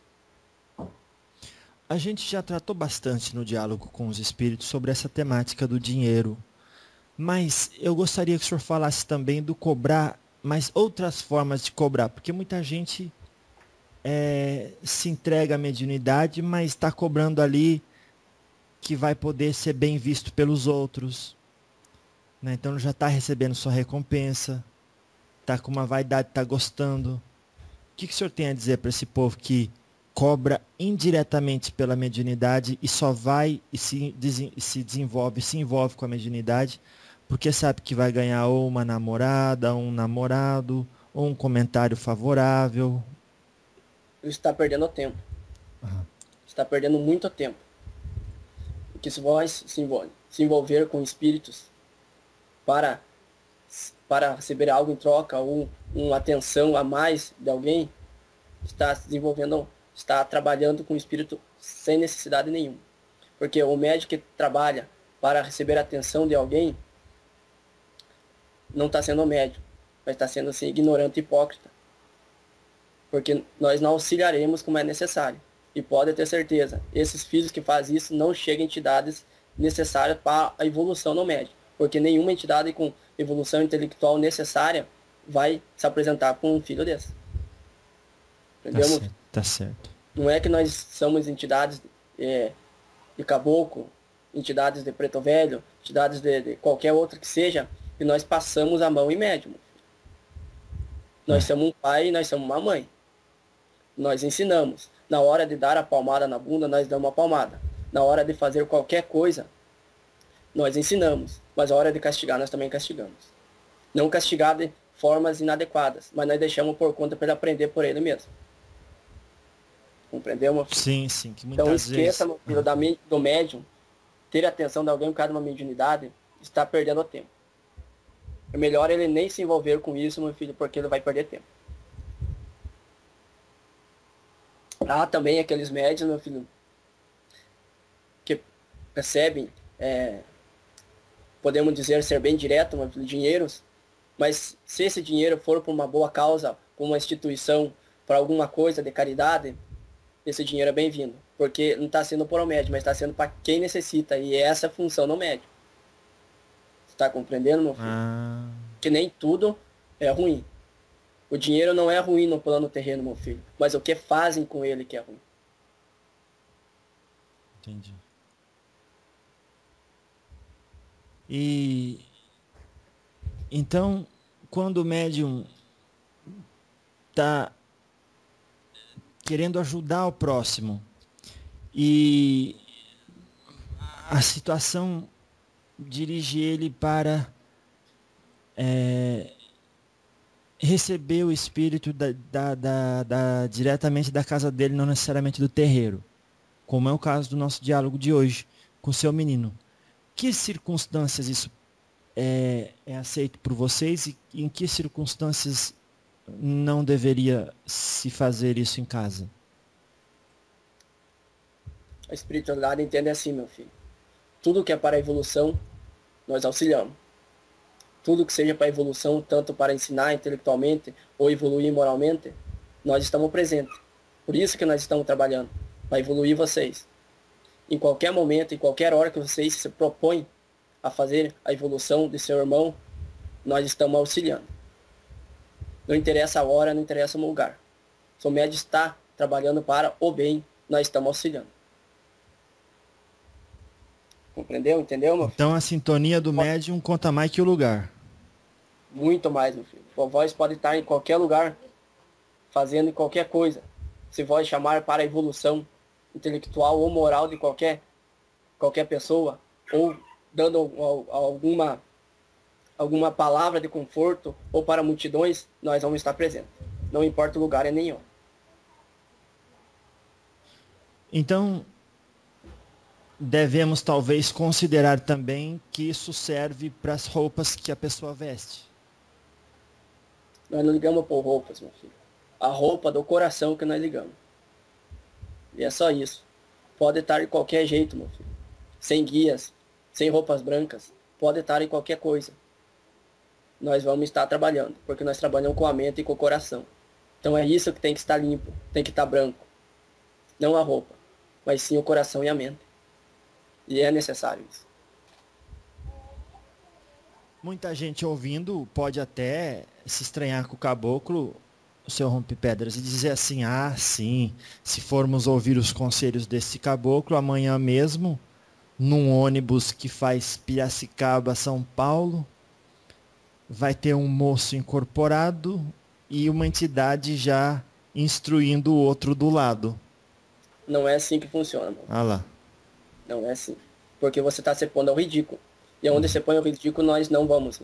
A gente já tratou bastante no diálogo com os espíritos sobre essa temática do dinheiro. Mas eu gostaria que o senhor falasse também do cobrar, mas outras formas de cobrar. Porque muita gente se entrega à mediunidade, mas está cobrando ali que vai poder ser bem visto pelos outros. Né? Então já está recebendo sua recompensa. Está com uma vaidade, está gostando. O que o senhor tem a dizer para esse povo que cobra indiretamente pela mediunidade e só vai e se envolve com a mediunidade porque sabe que vai ganhar ou uma namorada, ou um namorado, ou um comentário favorável? Ele está perdendo tempo. Está perdendo muito tempo. Porque se vós se envolver com espíritos para receber algo em troca ou uma atenção a mais de alguém, está se desenvolvendo, está trabalhando com o espírito sem necessidade nenhuma. Porque o médico que trabalha para receber a atenção de alguém não está sendo médico, mas está sendo assim, ignorante e hipócrita. Porque nós não auxiliaremos como é necessário. E pode ter certeza, esses filhos que fazem isso não chegam a entidades necessárias para a evolução no médico. Porque nenhuma entidade com evolução intelectual necessária vai se apresentar com um filho desse. Entendeu? Tá certo. Não é que nós somos entidades de caboclo, entidades de preto velho, entidades de qualquer outra que seja, e nós passamos a mão em médium. Nós somos um pai e nós somos uma mãe. Nós ensinamos. Na hora de dar a palmada na bunda, nós damos uma palmada. Na hora de fazer qualquer coisa, nós ensinamos. Mas a hora de castigar, nós também castigamos. Não castigar de formas inadequadas, mas nós deixamos por conta para ele aprender por ele mesmo. Compreendeu, meu filho? Sim, que muitas então esqueça, vezes... meu filho, do médium, ter a atenção de alguém por causa de uma mediunidade, está perdendo tempo. É melhor ele nem se envolver com isso, meu filho, porque ele vai perder tempo. Há também aqueles médios, meu filho, que recebem, podemos dizer, ser bem direto, meu filho, dinheiros, mas se esse dinheiro for para uma boa causa, para uma instituição, para alguma coisa de caridade, esse dinheiro é bem-vindo. Porque não está sendo para o médium, mas está sendo para quem necessita. E essa é a função do médium. Você está compreendendo, meu filho? Que nem tudo é ruim. O dinheiro não é ruim no plano terreno, meu filho. Mas o que fazem com ele que é ruim. Entendi. E Então, quando o médium está querendo ajudar o próximo e a situação dirige ele para receber o espírito diretamente da casa dele, não necessariamente do terreiro, como é o caso do nosso diálogo de hoje com o seu menino. Que circunstâncias isso é aceito por vocês e em que circunstâncias não deveria se fazer isso em casa? A espiritualidade entende assim, meu filho. Tudo que é para a evolução, nós auxiliamos. Tudo que seja para a evolução, tanto para ensinar intelectualmente ou evoluir moralmente, nós estamos presentes. Por isso que nós estamos trabalhando, para evoluir vocês. Em qualquer momento, em qualquer hora que vocês se propõem a fazer a evolução de seu irmão, nós estamos auxiliando. Não interessa a hora, não interessa o lugar. Se o médium está trabalhando para o bem, nós estamos auxiliando. Compreendeu? Entendeu, meu filho? Então a sintonia do médium conta mais que o lugar. Muito mais, meu filho. A voz pode estar em qualquer lugar, fazendo qualquer coisa. Se voz chamar para a evolução intelectual ou moral de qualquer pessoa, ou dando alguma palavra de conforto, ou para multidões, nós vamos estar presentes. Não importa o lugar, é nenhum. Então, devemos talvez considerar também que isso serve para as roupas que a pessoa veste. Nós não ligamos por roupas, meu filho. A roupa do coração que nós ligamos. E é só isso. Pode estar de qualquer jeito, meu filho. Sem guias, sem roupas brancas. Pode estar em qualquer coisa. Nós vamos estar trabalhando, porque nós trabalhamos com a mente e com o coração. Então é isso que tem que estar limpo, tem que estar branco. Não a roupa, mas sim o coração e a mente. E é necessário isso. Muita gente ouvindo pode até se estranhar com o caboclo, o seu Rompe-Pedras, e dizer assim, ah, sim, se formos ouvir os conselhos desse caboclo, amanhã mesmo, num ônibus que faz Piracicaba, São Paulo, vai ter um moço incorporado e uma entidade já instruindo o outro do lado. Não é assim que funciona, mano. Ah lá. Não é assim. Porque você está se pondo ao ridículo. E onde você põe o ridículo, nós não vamos.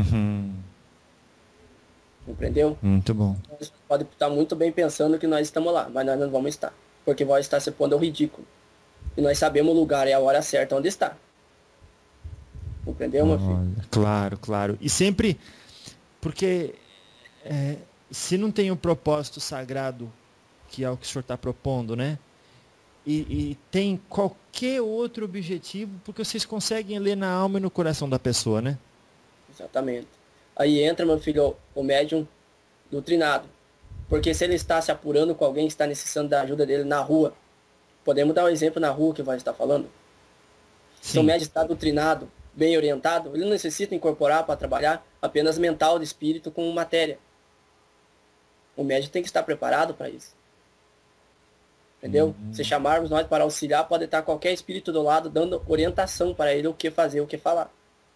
Compreendeu? Muito bom. Nós pode estar muito bem pensando que nós estamos lá, mas nós não vamos estar. Porque vai estar se pondo ao ridículo. E nós sabemos o lugar e a hora certa onde está. Compreendeu, meu filho? Claro, claro. E sempre, porque se não tem um propósito sagrado, que é o que o senhor está propondo, né? E tem qualquer outro objetivo, porque vocês conseguem ler na alma e no coração da pessoa, né? Exatamente. Aí entra, meu filho, o médium doutrinado. Porque se ele está se apurando com alguém que está necessitando da ajuda dele na rua, podemos dar um exemplo na rua que vai estar falando? Sim. Se o médium está doutrinado, bem orientado, ele não necessita incorporar para trabalhar apenas mental, de espírito, com matéria. O médium tem que estar preparado para isso. Entendeu? Se chamarmos nós para auxiliar, pode estar qualquer espírito do lado dando orientação para ele o que fazer, o que falar.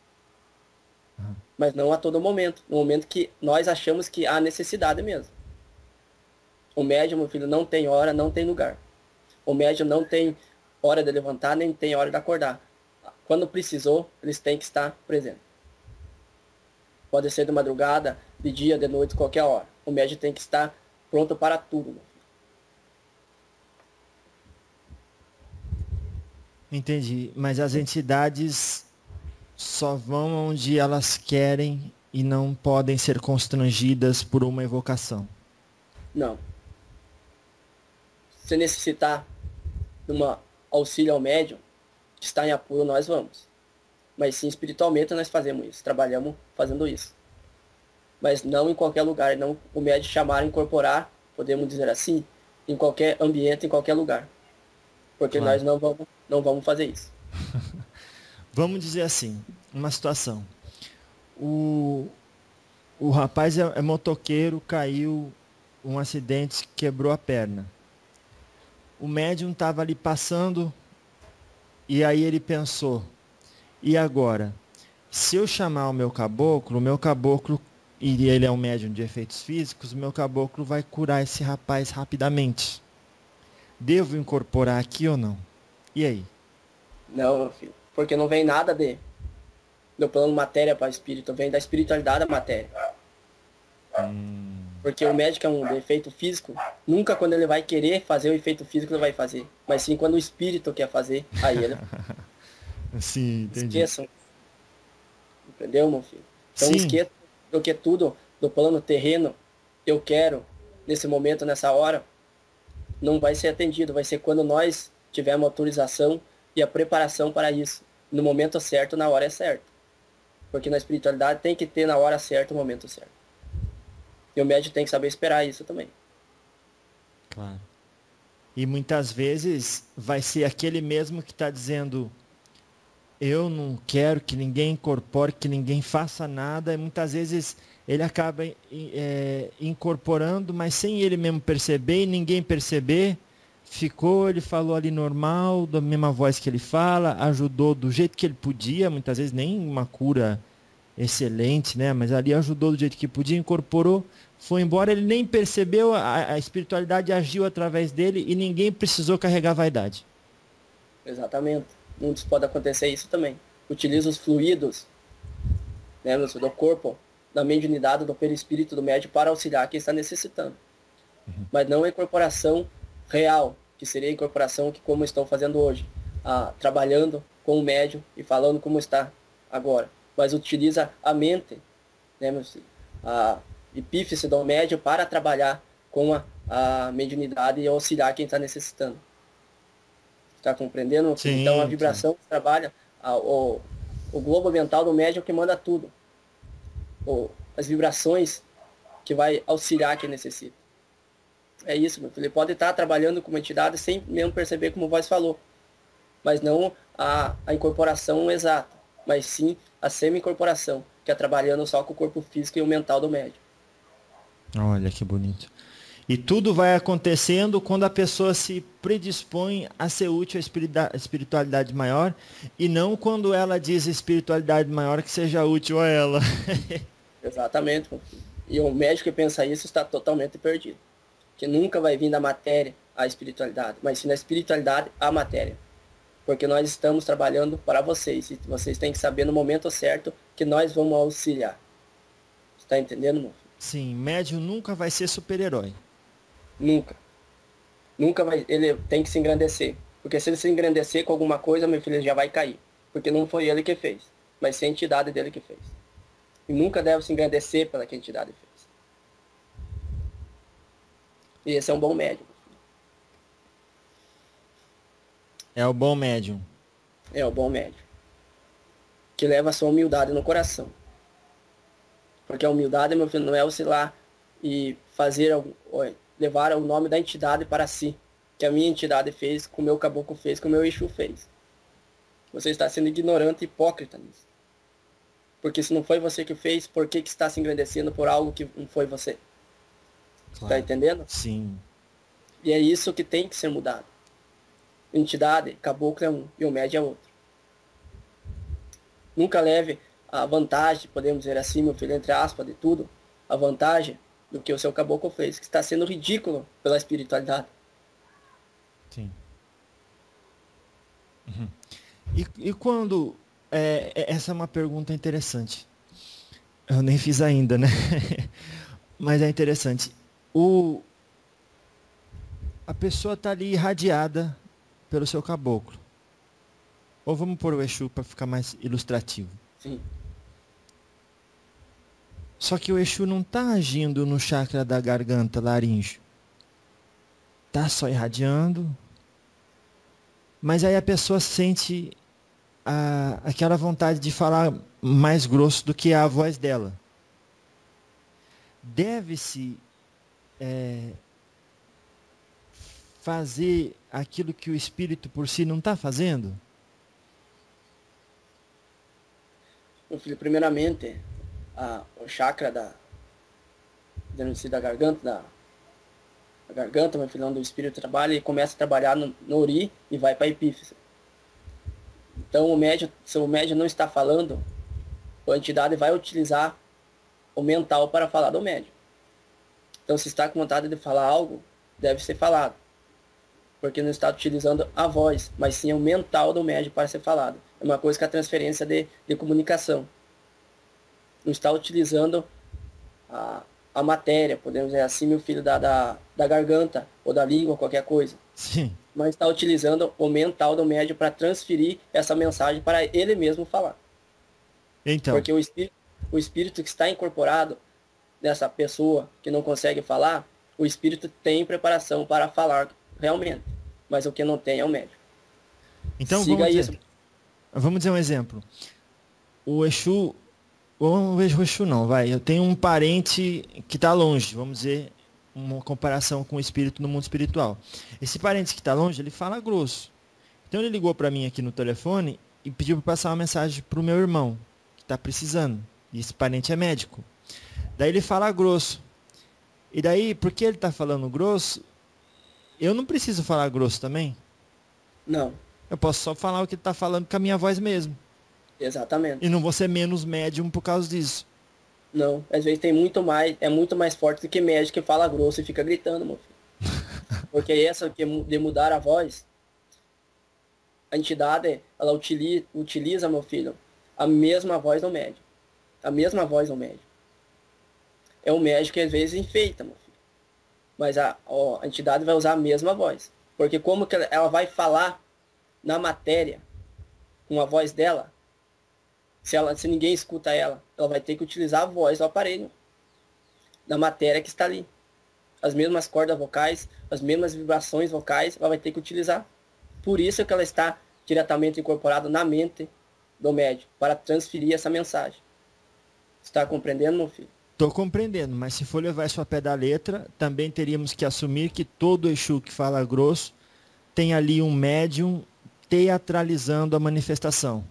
Mas não a todo momento. No momento que nós achamos que há necessidade mesmo. O médium, meu filho, não tem hora, não tem lugar. O médium não tem hora de levantar, nem tem hora de acordar. Quando precisou, eles têm que estar presentes. Pode ser de madrugada, de dia, de noite, qualquer hora. O médium tem que estar pronto para tudo, meu filho. Entendi. Mas as entidades só vão onde elas querem e não podem ser constrangidas por uma evocação. Não. Se necessitar de um auxílio ao médium, que está em apuro, nós vamos. Mas sim, espiritualmente nós fazemos isso. Trabalhamos fazendo isso. Mas não em qualquer lugar. Não o médium chamar, incorporar, podemos dizer assim, em qualquer ambiente, em qualquer lugar. Porque Claro. nós não vamos fazer isso. Vamos dizer assim, uma situação. O rapaz é motoqueiro, caiu, um acidente, quebrou a perna. O médium estava ali passando e aí ele pensou, e agora? Se eu chamar o meu caboclo, e ele é um médium de efeitos físicos, o meu caboclo vai curar esse rapaz rapidamente. Devo incorporar aqui ou não? E aí? Não, meu filho. Porque não vem nada do plano matéria para espírito, vem da espiritualidade da matéria. Porque o médico é um de efeito físico, nunca quando ele vai querer fazer o efeito físico ele vai fazer. Mas sim quando o espírito quer fazer, aí ele... Sim, entendi. Esqueçam. Entendeu, meu filho? Então Sim. esqueça do que tudo do plano terreno eu quero, nesse momento, nessa hora, não vai ser atendido. Vai ser quando nós tivermos autorização e a preparação para isso. No momento certo, na hora certa. Porque na espiritualidade tem que ter na hora certa o momento certo. E o médium tem que saber esperar isso também. Claro. E muitas vezes vai ser aquele mesmo que está dizendo: eu não quero que ninguém incorpore, que ninguém faça nada. E muitas vezes ele acaba incorporando, mas sem ele mesmo perceber e ninguém perceber. Ele falou ali normal, da mesma voz que ele fala, ajudou do jeito que ele podia, muitas vezes nem uma cura excelente, né? Mas ali ajudou do jeito que podia, incorporou, foi embora, ele nem percebeu, a espiritualidade agiu através dele e ninguém precisou carregar vaidade. Exatamente. Muitos pode acontecer isso também. Utiliza os fluidos, né, do corpo, da mediunidade, do perispírito do médium para auxiliar quem está necessitando. Mas não a incorporação real, que seria a incorporação que como estão fazendo hoje, trabalhando com o médium e falando como está agora. Mas utiliza a mente, né, a epífise do médium para trabalhar com a mediunidade e auxiliar quem está necessitando. Está compreendendo? Sim, então a vibração que trabalha, o globo mental do médium que manda tudo. As vibrações que vai auxiliar quem necessita. É isso, meu filho. Ele pode estar trabalhando com uma entidade sem mesmo perceber como o voz falou. Mas não a incorporação exata, mas sim a semi-incorporação, que é trabalhando só com o corpo físico e o mental do médium. Olha que bonito. E tudo vai acontecendo quando a pessoa se predispõe a ser útil à espiritualidade maior e não quando ela diz a espiritualidade maior que seja útil a ela. Exatamente, meu filho. E o médico que pensa isso está totalmente perdido. Que nunca vai vir da matéria a espiritualidade, mas sim da espiritualidade a matéria. Porque nós estamos trabalhando para vocês. E vocês têm que saber no momento certo que nós vamos auxiliar. Está entendendo, meu filho? Sim, médium nunca vai ser super-herói. Nunca. Nunca vai. Ele tem que se engrandecer. Porque se ele se engrandecer com alguma coisa, meu filho, ele já vai cair. Porque não foi ele que fez, mas sim a entidade dele que fez. E nunca deve se engrandecer pela que a entidade fez. E esse é um bom médium. É o bom médium. É o bom médium. Que leva a sua humildade no coração. Porque a humildade, meu filho, não é oscilar e levar o nome da entidade para si. Que a minha entidade fez, que o meu caboclo fez, que o meu Exu fez. Você está sendo ignorante e hipócrita nisso. Porque se não foi você que fez, por que está se engrandecendo por algo que não foi você? Claro. Está entendendo? Sim. E é isso que tem que ser mudado. Entidade, caboclo é um e o médio é outro. Nunca leve a vantagem, podemos dizer assim, meu filho, entre aspas, de tudo, a vantagem do que o seu caboclo fez, que está sendo ridículo pela espiritualidade. Sim. Uhum. E quando... essa é uma pergunta interessante. Eu nem fiz ainda, né? Mas é interessante. A pessoa está ali irradiada pelo seu caboclo. Ou vamos pôr o Exu para ficar mais ilustrativo. Sim. Só que o Exu não está agindo no chakra da garganta, laríngeo. Está só irradiando. Mas aí a pessoa sente aquela vontade de falar mais grosso do que a voz dela. Deve-se fazer aquilo que o espírito por si não está fazendo? Meu filho, primeiramente, o chakra da garganta, a garganta, meu filho, onde o espírito trabalha, e começa a trabalhar no ori e vai para a epífise. Então, se o médium não está falando, a entidade vai utilizar o mental para falar do médium. Então, se está com vontade de falar algo, deve ser falado. Porque não está utilizando a voz, mas sim o mental do médium para ser falado. É uma coisa que a transferência de comunicação. Não está utilizando a matéria, podemos dizer assim, meu filho, da garganta ou da língua, qualquer coisa. Sim. Mas está utilizando o mental do médium para transferir essa mensagem para ele mesmo falar. Então. Porque o espírito que está incorporado nessa pessoa que não consegue falar, o espírito tem preparação para falar realmente. Mas o que não tem é o médium. Então vamos dizer um exemplo. O Exu, ou não vejo o Exu não, vai. Eu tenho um parente que está longe, vamos dizer, uma comparação com o espírito no mundo espiritual. Esse parente que está longe, ele fala grosso. Então ele ligou para mim aqui no telefone e pediu para passar uma mensagem para o meu irmão, que está precisando. E esse parente é médico. Daí ele fala grosso. E daí, porque ele está falando grosso, eu não preciso falar grosso também? Não. Eu posso só falar o que ele está falando com a minha voz mesmo. Exatamente. E não vou ser menos médium por causa disso. Não, às vezes é muito mais forte do que médico que fala grosso e fica gritando, meu filho. Porque essa de mudar a voz, a entidade, ela utiliza, meu filho, a mesma voz do médium. A mesma voz do médium. É um médico que às vezes enfeita, meu filho. Mas a entidade vai usar a mesma voz. Porque como que ela vai falar na matéria com a voz dela, se ninguém escuta ela vai ter que utilizar a voz do aparelho, da matéria que está ali. As mesmas cordas vocais, as mesmas vibrações vocais, ela vai ter que utilizar. Por isso que ela está diretamente incorporada na mente do médium, para transferir essa mensagem. Está compreendendo, meu filho? Estou compreendendo, mas se for levar isso a pé da letra, também teríamos que assumir que todo Exu que fala grosso tem ali um médium teatralizando a manifestação.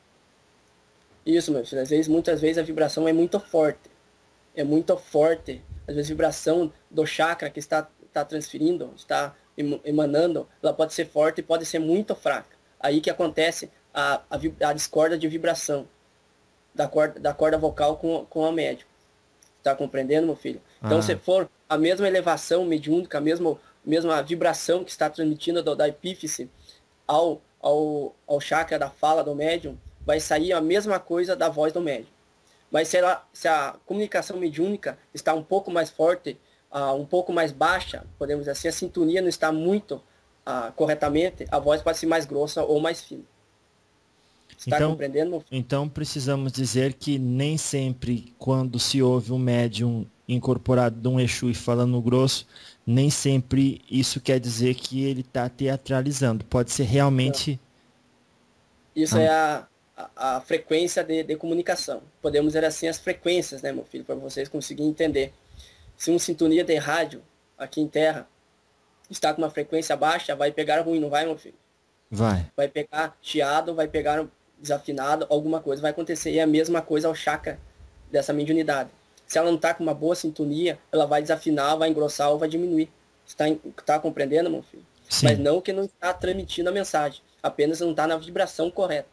Isso, meu filho. Muitas vezes a vibração é muito forte. É muito forte. Às vezes a vibração do chakra que está transferindo, está emanando, ela pode ser forte e pode ser muito fraca. Aí que acontece a discórdia de vibração da corda vocal com a médium. Está compreendendo, meu filho? Então, se for a mesma elevação mediúnica, a mesma vibração que está transmitindo da epífise ao chakra da fala do médium, vai sair a mesma coisa da voz do médium. Mas se a comunicação mediúnica está um pouco mais forte, um pouco mais baixa, podemos dizer assim, a sintonia não está muito corretamente, a voz pode ser mais grossa ou mais fina. Está compreendendo, meu filho? Então precisamos dizer que nem sempre quando se ouve um médium incorporado de um Exu e falando grosso, nem sempre isso quer dizer que ele está teatralizando. Pode ser realmente... Não. Isso é a frequência de comunicação. Podemos dizer assim as frequências, né, meu filho, para vocês conseguirem entender. Se uma sintonia de rádio aqui em terra está com uma frequência baixa, vai pegar ruim, não vai, meu filho? Vai. Vai pegar chiado, vai pegar desafinado, alguma coisa vai acontecer. E é a mesma coisa ao chakra dessa mediunidade. Se ela não está com uma boa sintonia, ela vai desafinar, vai engrossar ou vai diminuir. Está compreendendo, meu filho? Sim. Mas não que não está transmitindo a mensagem. Apenas não está na vibração correta.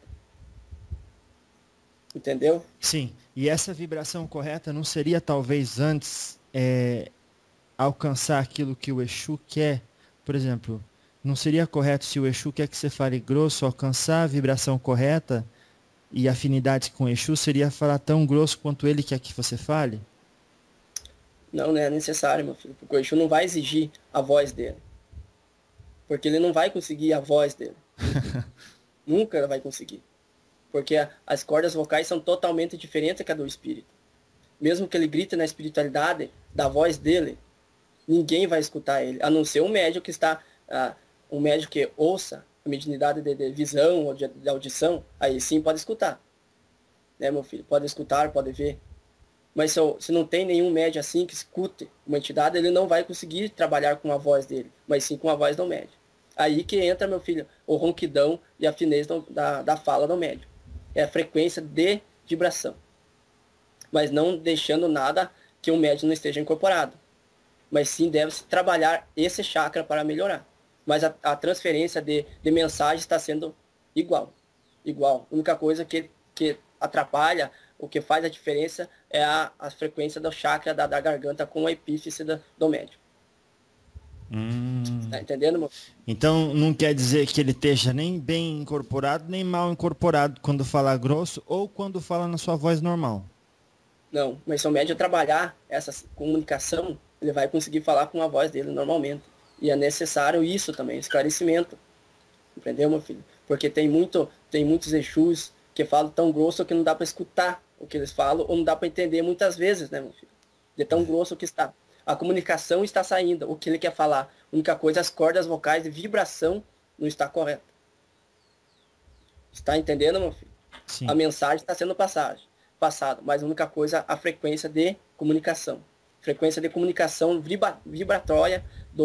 Entendeu? Sim. E essa vibração correta não seria talvez antes alcançar aquilo que o Exu quer? Por exemplo, não seria correto se o Exu quer que você fale grosso, alcançar a vibração correta e afinidade com o Exu seria falar tão grosso quanto ele quer que você fale? Não é necessário, meu filho, porque o Exu não vai exigir a voz dele. Porque ele não vai conseguir a voz dele. Nunca vai conseguir. Porque as cordas vocais são totalmente diferentes que a do espírito. Mesmo que ele grite na espiritualidade da voz dele, ninguém vai escutar ele, a não ser um médium que está... um médium que ouça a mediunidade de visão ou de audição, aí sim pode escutar. Né, meu filho? Pode escutar, pode ver. Mas se não tem nenhum médium assim que escute uma entidade, ele não vai conseguir trabalhar com a voz dele, mas sim com a voz do médium. Aí que entra, meu filho, o ronquidão e a finez da fala do médium. É a frequência de vibração. Mas não deixando nada que o médium não esteja incorporado. Mas sim deve-se trabalhar esse chakra para melhorar. Mas a transferência de mensagem está sendo igual. Igual. A única coisa que atrapalha, o que faz a diferença é a frequência do chakra da garganta com a epífise do médium. Tá entendendo, meu? Então não quer dizer que ele esteja nem bem incorporado, nem mal incorporado quando fala grosso ou quando fala na sua voz normal. Não, mas se o médium trabalhar essa comunicação, ele vai conseguir falar com a voz dele normalmente. E é necessário isso também, esclarecimento. Entendeu, meu filho? Porque tem muitos Exus que falam tão grosso que não dá para escutar o que eles falam, ou não dá para entender muitas vezes, né, meu filho? De tão grosso que está. A comunicação está saindo, o que ele quer falar. A única coisa, as cordas vocais de vibração não está correta. Está entendendo, meu filho? Sim. A mensagem está sendo passada, mas a única coisa, a frequência de comunicação. Frequência de comunicação vibratória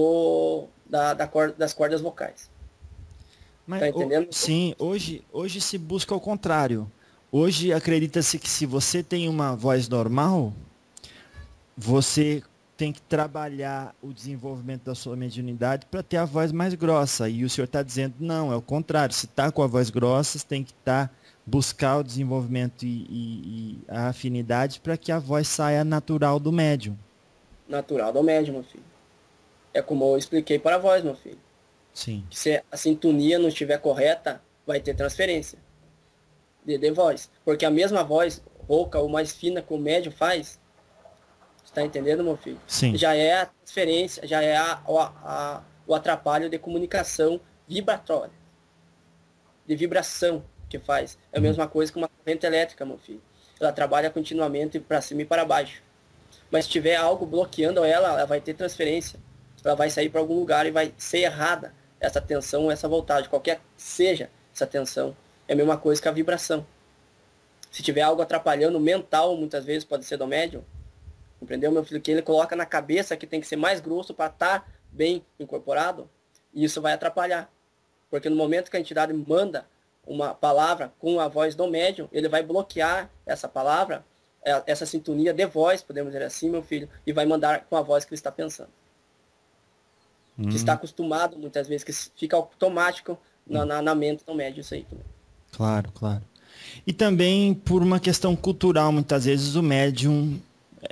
das cordas vocais. Mas, tá entendendo? Sim, hoje se busca o contrário. Hoje acredita-se que se você tem uma voz normal, você tem que trabalhar o desenvolvimento da sua mediunidade para ter a voz mais grossa. E o senhor está dizendo, não, é o contrário. Se está com a voz grossa, você tem que buscar o desenvolvimento e a afinidade para que a voz saia natural do médium. Natural do médium, meu filho. É como eu expliquei para a voz, meu filho. Sim. Que se a sintonia não estiver correta, vai ter transferência de voz. Porque a mesma voz rouca ou mais fina que o médium faz, está entendendo, meu filho? Sim. Já é a transferência, já é o atrapalho de comunicação vibratória. De vibração que faz. É a mesma coisa que uma corrente elétrica, meu filho. Ela trabalha continuamente para cima e para baixo. Mas se tiver algo bloqueando ela vai ter transferência. Ela vai sair para algum lugar e vai ser errada essa tensão, essa voltagem. Qualquer que seja essa tensão, é a mesma coisa que a vibração. Se tiver algo atrapalhando mental, muitas vezes pode ser do médium, compreendeu, meu filho? Que ele coloca na cabeça que tem que ser mais grosso para estar bem incorporado, e isso vai atrapalhar. Porque no momento que a entidade manda uma palavra com a voz do médium, ele vai bloquear essa palavra, essa sintonia de voz, podemos dizer assim, meu filho, e vai mandar com a voz que ele está pensando. Que está acostumado, muitas vezes, que fica automático na mente do médium, isso aí também. Claro, claro. E também por uma questão cultural, muitas vezes o médium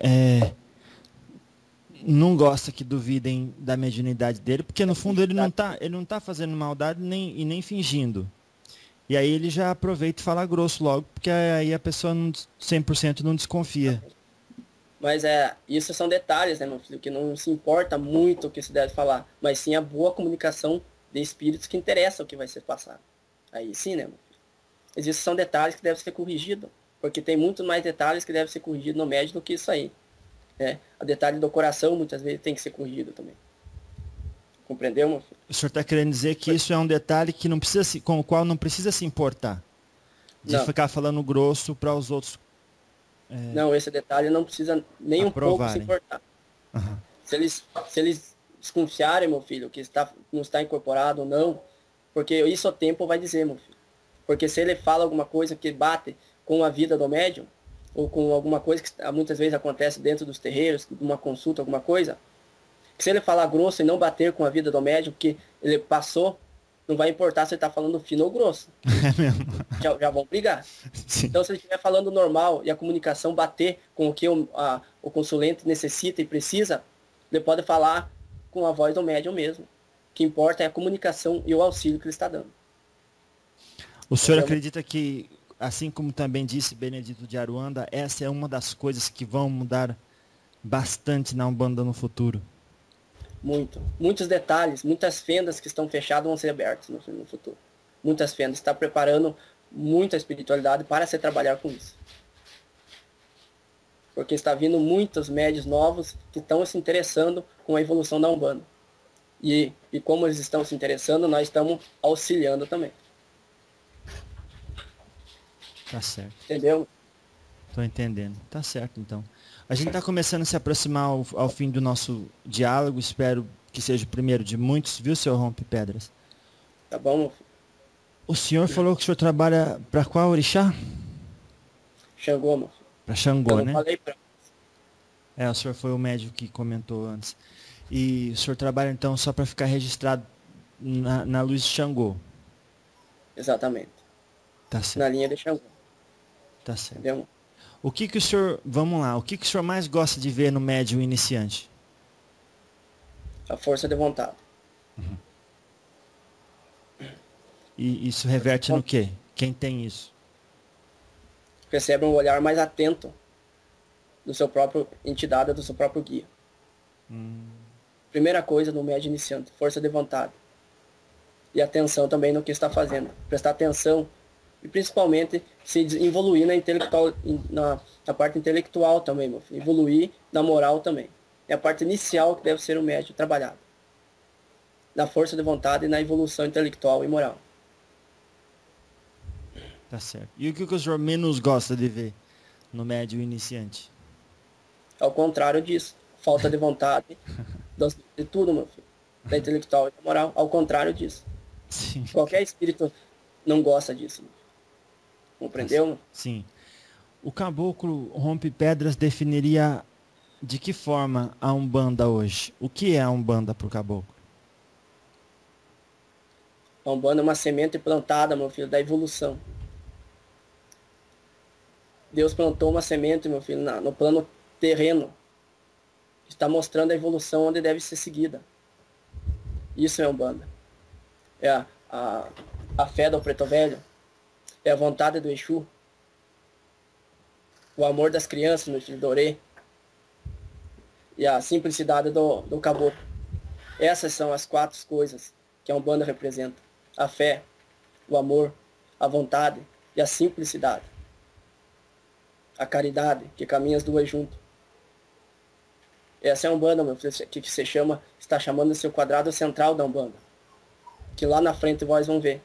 não gosta que duvidem da mediunidade dele, porque no fundo ele não tá fazendo maldade nem fingindo. E aí ele já aproveita e fala grosso logo, porque aí a pessoa 100% não desconfia. Mas isso são detalhes, né, meu filho, que não se importa muito o que se deve falar, mas sim a boa comunicação de espíritos que interessa o que vai ser passado. Aí sim, né, meu filho? Esses são detalhes que devem ser corrigidos, porque tem muito mais detalhes que devem ser corrigidos no médium do que isso aí. Né? O detalhe do coração, muitas vezes, tem que ser corrigido também. Compreendeu, meu filho? O senhor está querendo dizer que isso é um detalhe que com o qual não precisa se importar? De ficar falando grosso para os outros. Não, esse detalhe não precisa nem um pouco se importar. Uhum. Se eles desconfiarem, meu filho, que não está incorporado ou não, porque isso o tempo vai dizer, meu filho. Porque se ele fala alguma coisa que bate com a vida do médium, ou com alguma coisa que muitas vezes acontece dentro dos terreiros, uma consulta, alguma coisa, que se ele falar grosso e não bater com a vida do médium, que ele passou, não vai importar se ele está falando fino ou grosso. É mesmo. Já vão brigar. Sim. Então, se ele estiver falando normal e a comunicação bater com o que o consulente necessita e precisa, ele pode falar com a voz do médium mesmo. O que importa é a comunicação e o auxílio que ele está dando. O senhor acredita que, assim como também disse Benedito de Aruanda, essa é uma das coisas que vão mudar bastante na Umbanda no futuro? Muitos detalhes, muitas fendas que estão fechadas vão ser abertas no futuro. Muitas fendas. Está preparando muita espiritualidade para se trabalhar com isso. Porque está vindo muitos médios novos que estão se interessando com a evolução da Umbanda. E como eles estão se interessando, nós estamos auxiliando também. Tá certo. Entendeu? Estou entendendo. Tá certo, então. A gente está começando a se aproximar ao fim do nosso diálogo. Espero que seja o primeiro de muitos, viu, seu Rompe Pedras? Tá bom, meu filho? O senhor falou que o senhor trabalha para qual orixá? Xangô, meu filho. Para Xangô, né? Falei pra... O senhor foi o médico que comentou antes. E o senhor trabalha, então, só para ficar registrado na luz de Xangô? Exatamente. Tá certo. Na linha de Xangô. Tá certo. Entendeu? O que o senhor, vamos lá, o que o senhor mais gosta de ver no médium iniciante? A força de vontade. E isso reverte no quê? Quem tem isso? Recebe um olhar mais atento do seu próprio entidade, do seu próprio guia. Primeira coisa no médium iniciante, força de vontade. E atenção também no que está fazendo. Prestar atenção e principalmente se evoluir na intelectual, na parte intelectual também, meu filho. Evoluir na moral também. É a parte inicial que deve ser o médium trabalhado. Na força de vontade e na evolução intelectual e moral. Tá certo. E o que o senhor menos gosta de ver no médium iniciante? Ao contrário disso. Falta de vontade de tudo, meu filho. Da intelectual e da moral. Ao contrário disso. Sim. Qualquer espírito não gosta disso. Meu filho. Compreendeu? Sim. O caboclo rompe pedras definiria de que forma a Umbanda hoje? O que é a Umbanda para o caboclo? A Umbanda é uma semente plantada, meu filho, da evolução. Deus plantou uma semente, meu filho, no plano terreno. Está mostrando a evolução onde deve ser seguida. Isso é Umbanda. É a fé do preto velho. É a vontade do Exu. O amor das crianças, meu filho, do Orê. E a simplicidade do caboclo. Essas são as 4 coisas que a Umbanda representa. A fé, o amor, a vontade e a simplicidade. A caridade, que caminha as duas juntas. Essa é a Umbanda, meu filho, que está chamando de seu quadrado central da Umbanda. Que lá na frente vós vão ver.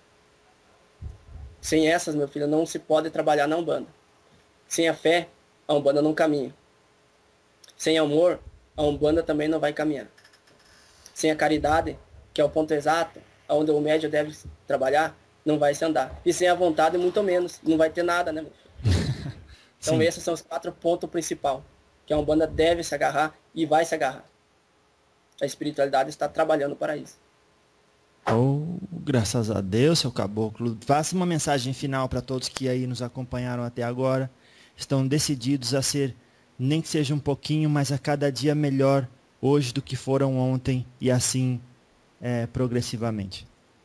Sem essas, meu filho, não se pode trabalhar na Umbanda. Sem a fé, a Umbanda não caminha. Sem amor, a Umbanda também não vai caminhar. Sem a caridade, que é o ponto exato, onde o médium deve trabalhar, não vai se andar. E sem a vontade, muito menos. Não vai ter nada, né, meu filho? Então Sim. esses são os 4 pontos principais que a Umbanda deve se agarrar e vai se agarrar. A espiritualidade está trabalhando para isso. Oh, graças a Deus, seu caboclo. Faça uma mensagem final para todos que aí nos acompanharam até agora. Estão decididos a ser, nem que seja um pouquinho, mas a cada dia melhor hoje do que foram ontem e assim progressivamente.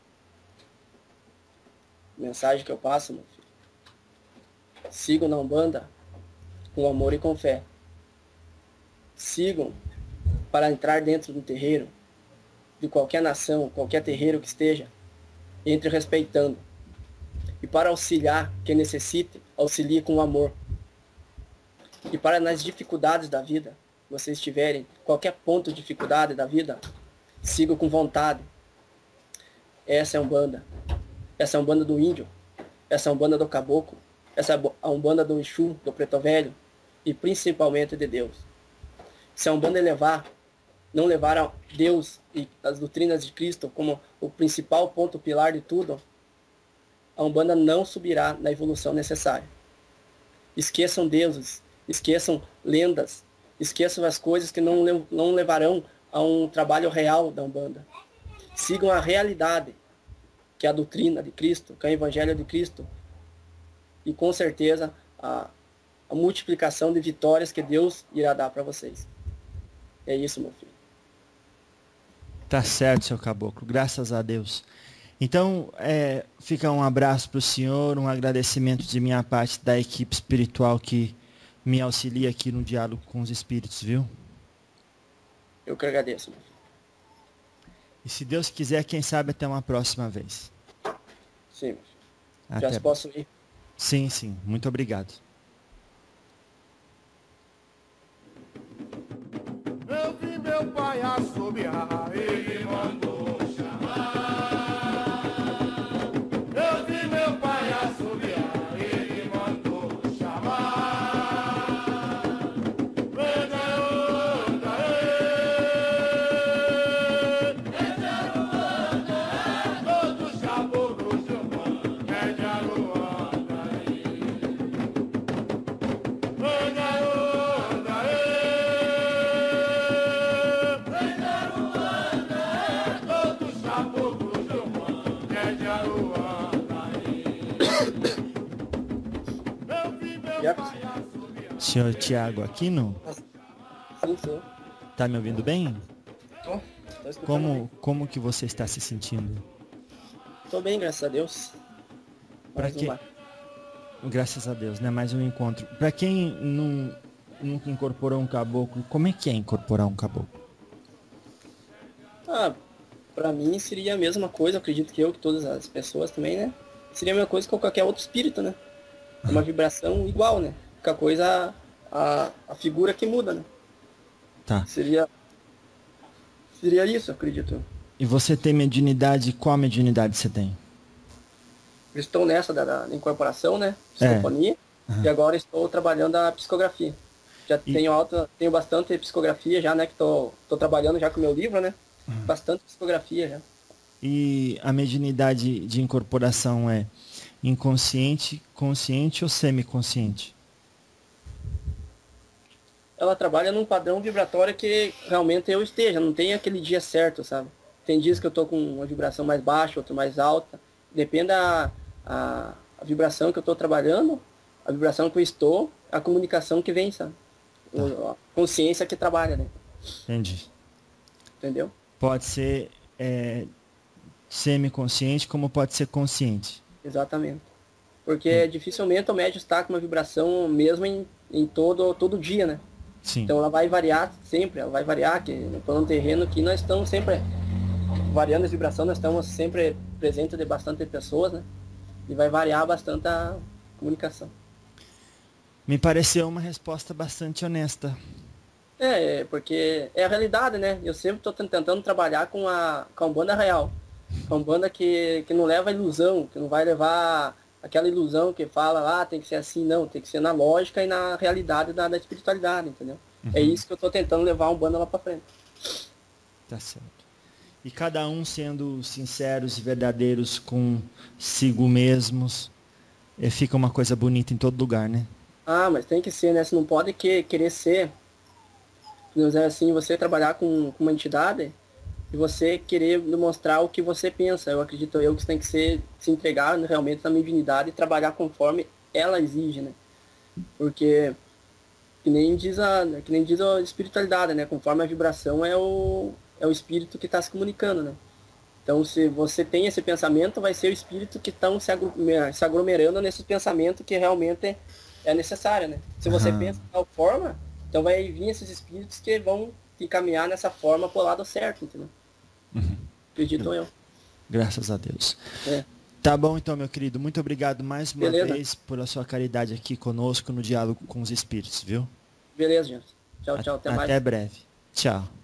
Mensagem que eu passo, meu filho. Sigam na Umbanda com amor e com fé. Sigam para entrar dentro do terreiro, de qualquer nação, qualquer terreiro que esteja, entre respeitando. E para auxiliar quem necessite, auxilie com amor. E para nas dificuldades da vida, vocês tiverem qualquer ponto de dificuldade da vida, sigam com vontade. Essa é a Umbanda. Essa é a Umbanda do índio. Essa é a Umbanda do caboclo. Essa é a Umbanda do Exu, do preto velho. E principalmente de Deus. Se a Umbanda não levar a Deus e as doutrinas de Cristo como o principal ponto pilar de tudo, a Umbanda não subirá na evolução necessária. Esqueçam deuses, esqueçam lendas, esqueçam as coisas que não levarão a um trabalho real da Umbanda. Sigam a realidade, que é a doutrina de Cristo, que é o Evangelho de Cristo, e com certeza a multiplicação de vitórias que Deus irá dar para vocês. É isso, meu filho. Tá certo, seu caboclo, graças a Deus. Então, fica um abraço para o senhor, um agradecimento de minha parte da equipe espiritual que me auxilia aqui no diálogo com os espíritos, viu? Eu que agradeço, meu filho. E se Deus quiser, quem sabe até uma próxima vez. Sim, meu filho. Até... Já posso ir? Sim, sim. Muito obrigado. Eu vi meu pai assobiar, ele mandou chamar. Eu vi meu pai assobiar, ele mandou chamar. Venha onda, todos caboclos de Umbanda, mede a Luanda, venha onda, Jefferson. Senhor Tiago Aquino, Sim, sim. tá me ouvindo bem? Tô escutando bem. Como que você está se sentindo? Tô bem, graças a Deus. Pra Mais que... uma. Graças a Deus, né? Mais um encontro. Para quem nunca incorporou um caboclo, como é que é incorporar um caboclo? Pra mim seria a mesma coisa, acredito que todas as pessoas também, né? Seria a mesma coisa que qualquer outro espírito, né? É uma vibração igual, né? Qualquer coisa, a figura que muda, né? Tá. Seria isso, acredito. E você tem mediunidade? Qual mediunidade você tem? Estou nessa da incorporação, né? Psicofonia. E agora estou trabalhando a psicografia. Já tenho bastante psicografia já, né? Que tô trabalhando já com o meu livro, né? Bastante psicografia já. E a mediunidade de incorporação é inconsciente, consciente ou semiconsciente? Ela trabalha num padrão vibratório que realmente eu esteja, não tem aquele dia certo, sabe? Tem dias que eu tô com uma vibração mais baixa, outra mais alta. Depende a vibração que eu estou trabalhando, a vibração que eu estou, a comunicação que vem, sabe? A consciência que trabalha, né? Entendi. Entendeu? Pode ser semiconsciente, como pode ser consciente. Exatamente. Porque dificilmente o médium está com uma vibração mesmo em todo dia, né? Sim. Então ela vai variar sempre, ela vai variar, que no plano terreno aqui nós estamos sempre variando a vibração, nós estamos sempre presentes de bastante pessoas, né? E vai variar bastante a comunicação. Me pareceu uma resposta bastante honesta. Porque é a realidade, né? Eu sempre estou tentando trabalhar com a Umbanda real. Com a Umbanda que não leva a ilusão, que não vai levar aquela ilusão que fala, tem que ser assim, não. Tem que ser na lógica e na realidade da espiritualidade, entendeu? Uhum. É isso que eu estou tentando levar a Umbanda lá para frente. Tá certo. E cada um sendo sinceros e verdadeiros consigo mesmos, fica uma coisa bonita em todo lugar, né? Mas tem que ser, né? Você não pode querer ser, assim, você trabalhar com uma entidade e você querer demonstrar o que você pensa. Eu acredito que você tem que se entregar realmente na mediunidade e trabalhar conforme ela exige, né? Porque, que nem diz a espiritualidade, né? Conforme a vibração é o espírito que está se comunicando, né? Então, se você tem esse pensamento, vai ser o espírito que estão se aglomerando nesse pensamento que realmente é necessário, né? Se você pensa de tal forma, então vai vir esses espíritos que vão te encaminhar nessa forma pro lado certo, entendeu? Acredito eu. Graças a Deus. Tá bom então, meu querido. Muito obrigado mais uma vez pela sua caridade aqui conosco no diálogo com os espíritos, viu? Beleza, gente. Tchau, até mais. Até breve. Tchau.